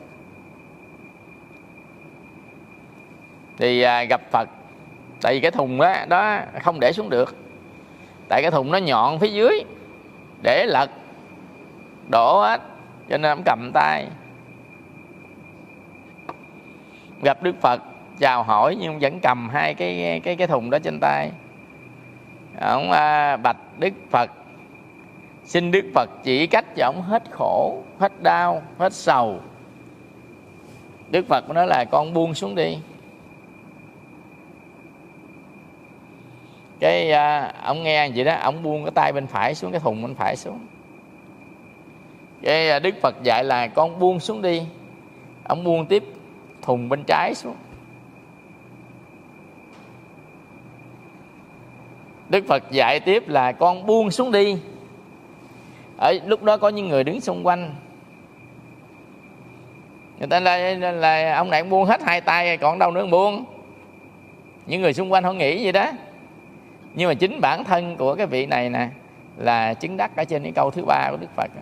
Thì gặp Phật, tại vì cái thùng đó không để xuống được, tại cái thùng nó nhọn phía dưới, để lật đổ hết, cho nên ông cầm tay. Gặp Đức Phật chào hỏi, nhưng vẫn cầm 2 cái thùng đó trên tay. Ông bạch Đức Phật, xin Đức Phật chỉ cách cho ông hết khổ, hết đau, hết sầu. Đức Phật nói là con buông xuống đi. Cái ông nghe vậy đó, ông buông cái tay bên phải xuống, cái thùng bên phải xuống. Cái Đức Phật dạy là con buông xuống đi. Ông buông tiếp thùng bên trái xuống. Đức Phật dạy tiếp là con buông xuống đi. Ở lúc đó có những người đứng xung quanh, người ta là ông này buông hết 2 tay, còn đâu nữa buông. Những người xung quanh họ nghĩ vậy đó. Nhưng mà chính bản thân của cái vị này nè là chứng đắc ở trên cái câu thứ 3 của Đức Phật.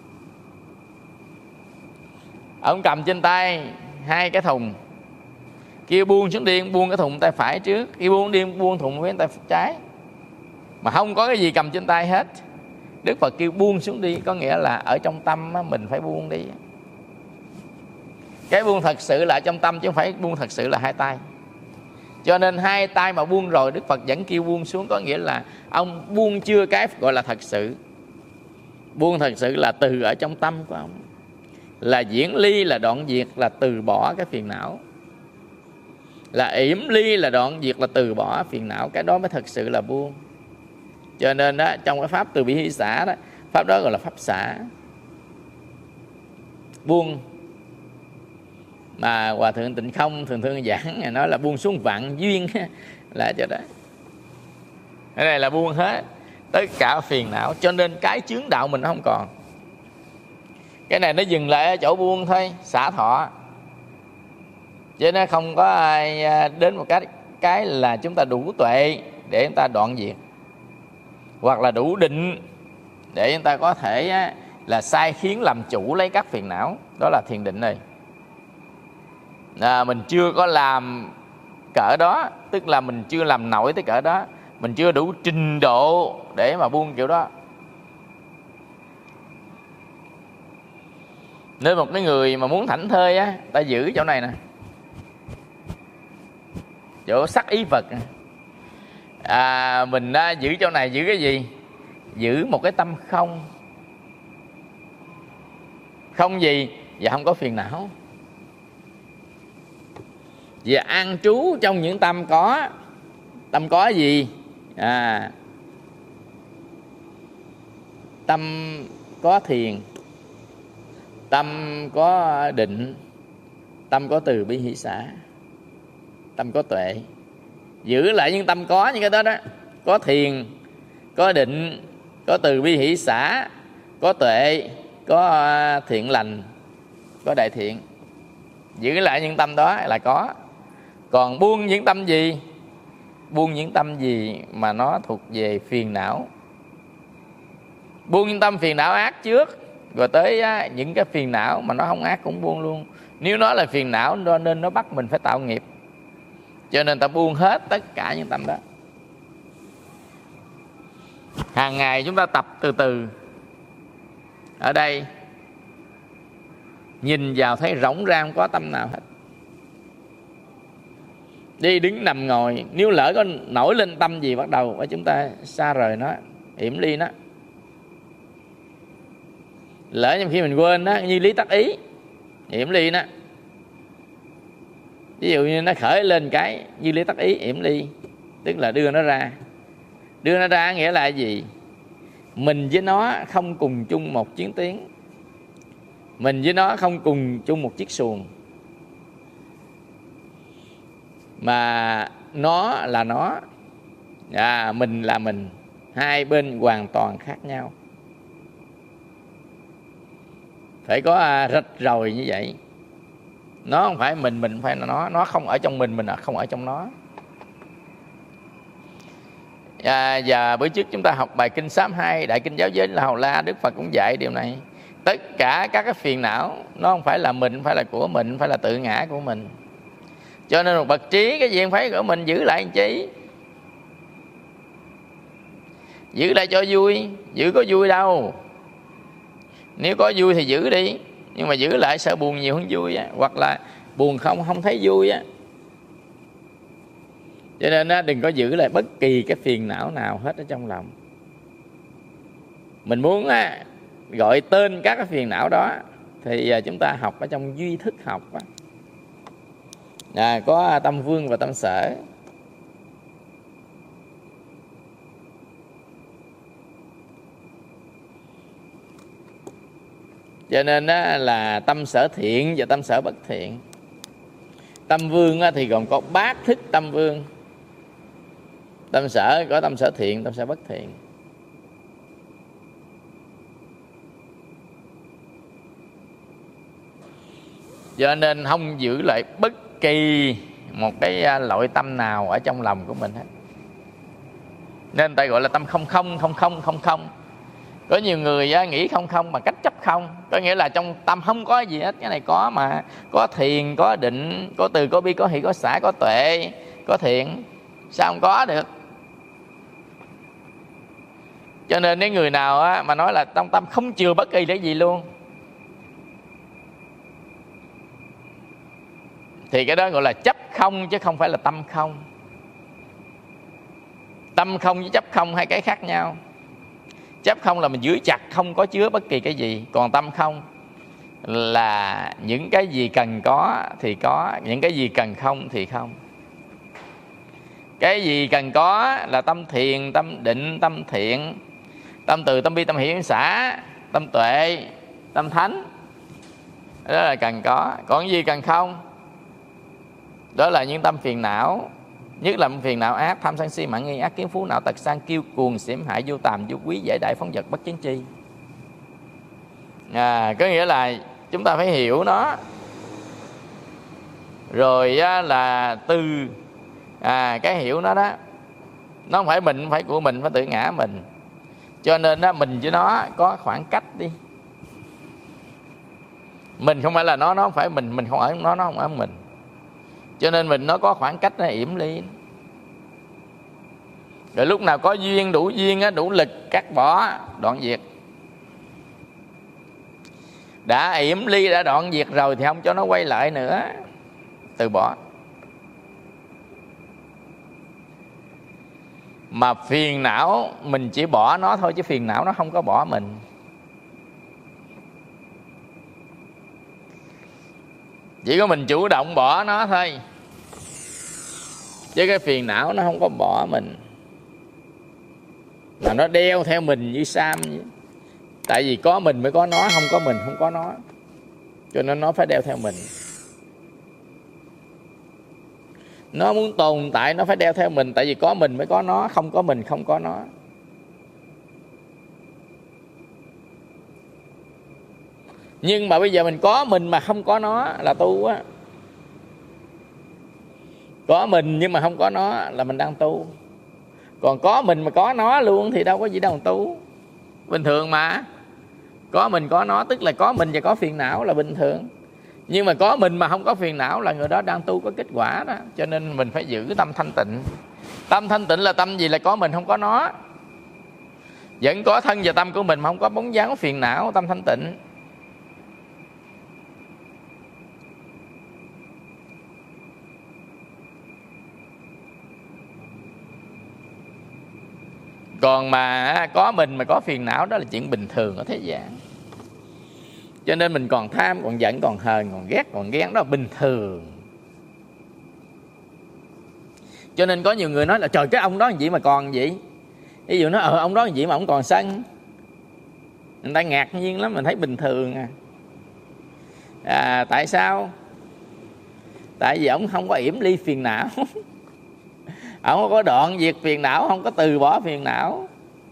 Ông cầm trên tay 2 cái thùng, kêu buông xuống đi, buông cái thùng tay phải trước, kêu buông đi, buông thùng với tay trái, mà không có cái gì cầm trên tay hết. Đức Phật kêu buông xuống đi, có nghĩa là ở trong tâm mình phải buông đi. Cái buông thật sự là trong tâm, chứ không phải buông thật sự là 2 tay. Cho nên 2 tay mà buông rồi, Đức Phật vẫn kêu buông xuống, có nghĩa là ông buông chưa cái gọi là thật sự. Buông thật sự là từ ở trong tâm của ông, là diễn ly, là đoạn diệt, là từ bỏ cái phiền não, là yểm ly, là đoạn diệt, là từ bỏ phiền não. Cái đó mới thật sự là buông. Cho nên đó, trong cái pháp từ bi hỷ xả đó, pháp đó gọi là pháp xả, buông. Mà Hòa Thượng Tịnh Không thường thường giảng nói là buông xuống vạn duyên là cho đó. Cái này là buông hết tất cả phiền não, cho nên cái chướng đạo mình nó không còn. Cái này nó dừng lại ở chỗ buông thôi, xả thọ. Chứ nó không có ai đến một cái là chúng ta đủ tuệ để chúng ta đoạn diệt, hoặc là đủ định để chúng ta có thể là sai khiến làm chủ lấy các phiền não. Đó là thiền định này. Mình chưa có làm cỡ đó, tức là mình chưa làm nổi tới cỡ đó, mình chưa đủ trình độ để mà buông kiểu đó. Nên một cái người mà muốn thảnh thơi á, ta giữ chỗ này nè, chỗ sắc ý Phật. Mình giữ chỗ này, giữ cái gì? Giữ một cái tâm không. Không gì? Và không có phiền não. Và an trú trong những tâm có. Tâm có gì? Tâm có thiền, tâm có định, tâm có từ bi hỷ xả, tâm có tuệ. Giữ lại những tâm có những cái đó đó, có thiền, có định, có từ bi hỷ xả, có tuệ, có thiện lành, có đại thiện. Giữ lại những tâm đó là có. Còn buông những tâm gì? Buông những tâm gì mà nó thuộc về phiền não. Buông những tâm phiền não ác trước, rồi tới những cái phiền não mà nó không ác cũng buông luôn. Nếu nó là phiền não nên nó bắt mình phải tạo nghiệp, cho nên ta buông hết tất cả những tâm đó. Hàng ngày chúng ta tập từ từ. Ở đây nhìn vào thấy rỗng ra, không có tâm nào hết. Đi đứng nằm ngồi, nếu lỡ có nổi lên tâm gì bắt đầu chúng ta xa rời nó, yểm ly nó. Lỡ trong khi mình quên đó, như lý tác ý, yểm ly nó. Ví dụ như nó khởi lên cái như lý tác ý, yểm ly, tức là đưa nó ra. Đưa nó ra nghĩa là gì? Mình với nó không cùng chung một chiến tuyến, mình với nó không cùng chung một chiếc xuồng, mà nó là nó, mình là mình, hai bên hoàn toàn khác nhau. Phải có rạch ròi như vậy. Nó không phải mình không phải là nó không ở trong mình không ở trong nó. Và bữa trước chúng ta học bài kinh Sám 2 Đại Kinh Giáo Giới La Hầu La, Đức Phật cũng dạy điều này. Tất cả các cái phiền não nó không phải là mình, không phải là của mình, không phải là tự ngã của mình. Cho nên một bậc trí, cái gì không phải của mình giữ lại làm chi? Giữ lại cho vui, giữ có vui đâu. Nếu có vui thì giữ đi, nhưng mà giữ lại sợ buồn nhiều hơn vui á, hoặc là buồn không thấy vui á. Cho nên đừng có giữ lại bất kỳ cái phiền não nào hết ở trong lòng. Mình muốn gọi tên các cái phiền não đó thì chúng ta học ở trong duy thức học á. Có tâm vương và tâm sở. Cho nên là tâm sở thiện và tâm sở bất thiện. Tâm vương thì gồm có bát thức tâm vương. Tâm sở có tâm sở thiện, tâm sở bất thiện. Cho nên không giữ lại bất kỳ một cái loại tâm nào ở trong lòng của mình hết. Nên ta gọi là tâm không không, không không, không không. Có nhiều người nghĩ không không mà cách chấp không. Có nghĩa là trong tâm không có gì hết. Cái này có mà. Có thiền, có định, có từ, có bi, có hỷ, có xả, có tuệ, có thiện. Sao không có được? Cho nên nếu người nào mà nói là trong tâm không chừa bất kỳ cái gì luôn, thì cái đó gọi là chấp không, chứ không phải là tâm không. Tâm không với chấp không hai cái khác nhau. Chấp không là mình giữ chặt, không có chứa bất kỳ cái gì. Còn tâm không là những cái gì cần có thì có, những cái gì cần không thì không. Cái gì cần có là tâm thiền, tâm định, tâm thiện, tâm từ, tâm bi, tâm hỷ, tâm xả, tâm tuệ, tâm thánh. Đó là cần có. Còn gì cần không? Đó là những tâm phiền não. Nhất là phiền não ác, tham sân si mạn nghi, ác kiến phú não, tật sang kiêu cuồng, xỉm hại, vô tàm, vô quý, giải đại, phóng vật, bất chính tri. Có nghĩa là chúng ta phải hiểu nó. Rồi là từ cái hiểu nó đó, nó không phải mình, không phải của mình, phải tự ngã mình. Cho nên mình với nó có khoảng cách đi. Mình không phải là nó không phải mình không ở nó không ở mình. Cho nên mình nó có khoảng cách, nó yểm ly. Rồi lúc nào có duyên, đủ lực cắt bỏ, đoạn diệt. Đã yểm ly, đã đoạn diệt rồi thì không cho nó quay lại nữa, từ bỏ. Mà phiền não mình chỉ bỏ nó thôi, chứ phiền não nó không có bỏ mình. Chỉ có mình chủ động bỏ nó thôi, chứ cái phiền não nó không có bỏ mình, mà nó đeo theo mình như Sam vậy. Tại vì có mình mới có nó, không có mình không có nó, cho nên nó phải đeo theo mình. Nó muốn tồn tại nó phải đeo theo mình, tại vì có mình mới có nó, không có mình không có nó. Nhưng mà bây giờ mình có mình mà không có nó là tu á. Có mình nhưng mà không có nó là mình đang tu. Còn có mình mà có nó luôn thì đâu có gì đâu tu. Bình thường mà. Có mình có nó tức là có mình và có phiền não là bình thường. Nhưng mà có mình mà không có phiền não là người đó đang tu có kết quả đó. Cho nên mình phải giữ tâm thanh tịnh. Tâm thanh tịnh là tâm gì? Là có mình không có nó. Vẫn có thân và tâm của mình mà không có bóng dáng phiền não, tâm thanh tịnh. Còn mà có mình mà có phiền não đó là chuyện bình thường ở thế gian. Cho nên mình còn tham, còn giận, còn hờn, còn ghét, còn ghen, đó là bình thường. Cho nên có nhiều người nói là trời, cái ông đó làm gì mà còn vậy. Ví dụ nói ông đó làm gì mà ông còn sân. Người ta ngạc nhiên lắm, mình thấy bình thường à. Tại sao? Tại vì ông không có yểm ly phiền não. Ông không có đoạn diệt phiền não, không có từ bỏ phiền não.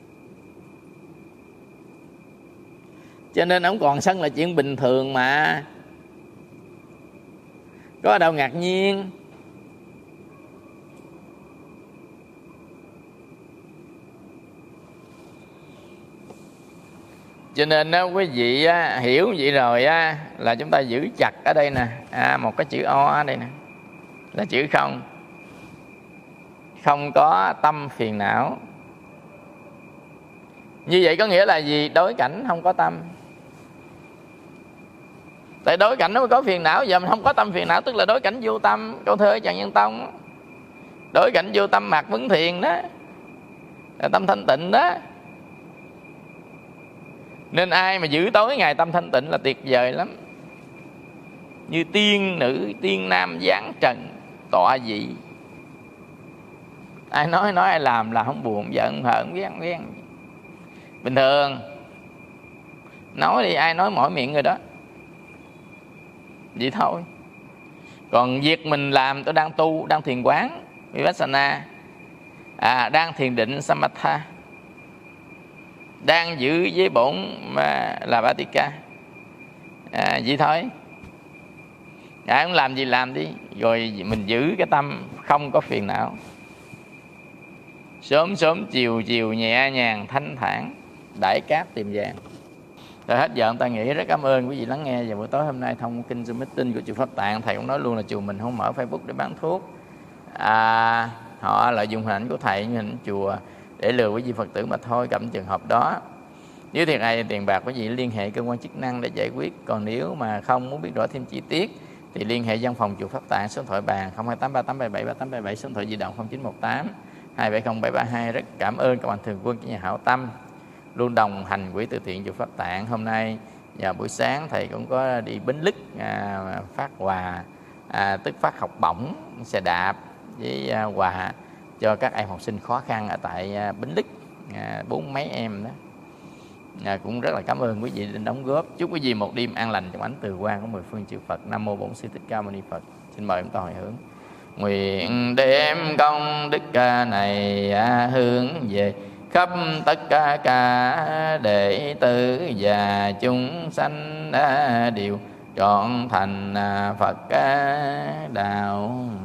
Cho nên ông còn sân là chuyện bình thường mà. Có đâu ngạc nhiên. Cho nên quý vị hiểu vậy rồi là chúng ta giữ chặt ở đây nè, một cái chữ O ở đây nè, là chữ không. Không có tâm phiền não. Như vậy có nghĩa là gì? Đối cảnh không có tâm. Tại đối cảnh nó mới có phiền não, giờ mình không có tâm phiền não tức là đối cảnh vô tâm. Câu thơ Trần Nhân Tông, đối cảnh vô tâm mạc vấn thiền đó, là tâm thanh tịnh đó. Nên ai mà giữ tối ngày tâm thanh tịnh là tuyệt vời lắm. Như tiên nữ tiên nam giáng trần tọa vị. Ai nói ai làm là không buồn, giận hờn, ghen. Bình thường. Nói đi, ai nói mỗi miệng người đó. Vậy thôi. Còn việc mình làm, tôi đang tu, đang thiền quán Vipassana, đang thiền định Samatha, đang giữ với bổn là Batika, vậy thôi. Muốn làm gì làm đi. Rồi mình giữ cái tâm không có phiền não. Sớm sớm chiều chiều nhẹ nhàng thanh thản, đãi cát tìm vàng. Rồi hết giờ ta nghĩ. Rất cảm ơn quý vị lắng nghe. Và buổi tối hôm nay thông kinh Zoom meeting của chùa Pháp Tạng, thầy cũng nói luôn là chùa mình không mở Facebook để bán thuốc. Họ lợi dụng hình ảnh của thầy như hình ảnh chùa để lừa quý vị Phật tử mà thôi. Gặp trường hợp đó, nếu thiệt hại tiền bạc, quý vị liên hệ cơ quan chức năng để giải quyết. Còn nếu mà không muốn biết rõ thêm chi tiết thì liên hệ văn phòng chùa Pháp Tạng, số điện thoại bàn 0283877877, số điện thoại di động 0918 270732. Rất cảm ơn các bạn thường quân, các nhà hảo tâm luôn đồng hành quỹ từ thiện chùa Pháp Tạng. Hôm nay vào buổi sáng thầy cũng có đi Bến Lức phát quà, tức phát học bổng xe đạp với quà cho các em học sinh khó khăn ở tại Bến Lức, 40 mấy em đó. Cũng rất là cảm ơn quý vị đã đóng góp. Chúc quý vị một đêm an lành trong ánh từ quang của mười phương chư Phật. Nam mô Bổn Sư Thích Ca Mâu Ni Phật. Xin mời chúng ta hồi hướng. Nguyện đem công đức này hướng về khắp tất cả đệ tử và chúng sanh đều trọn thành Phật đạo.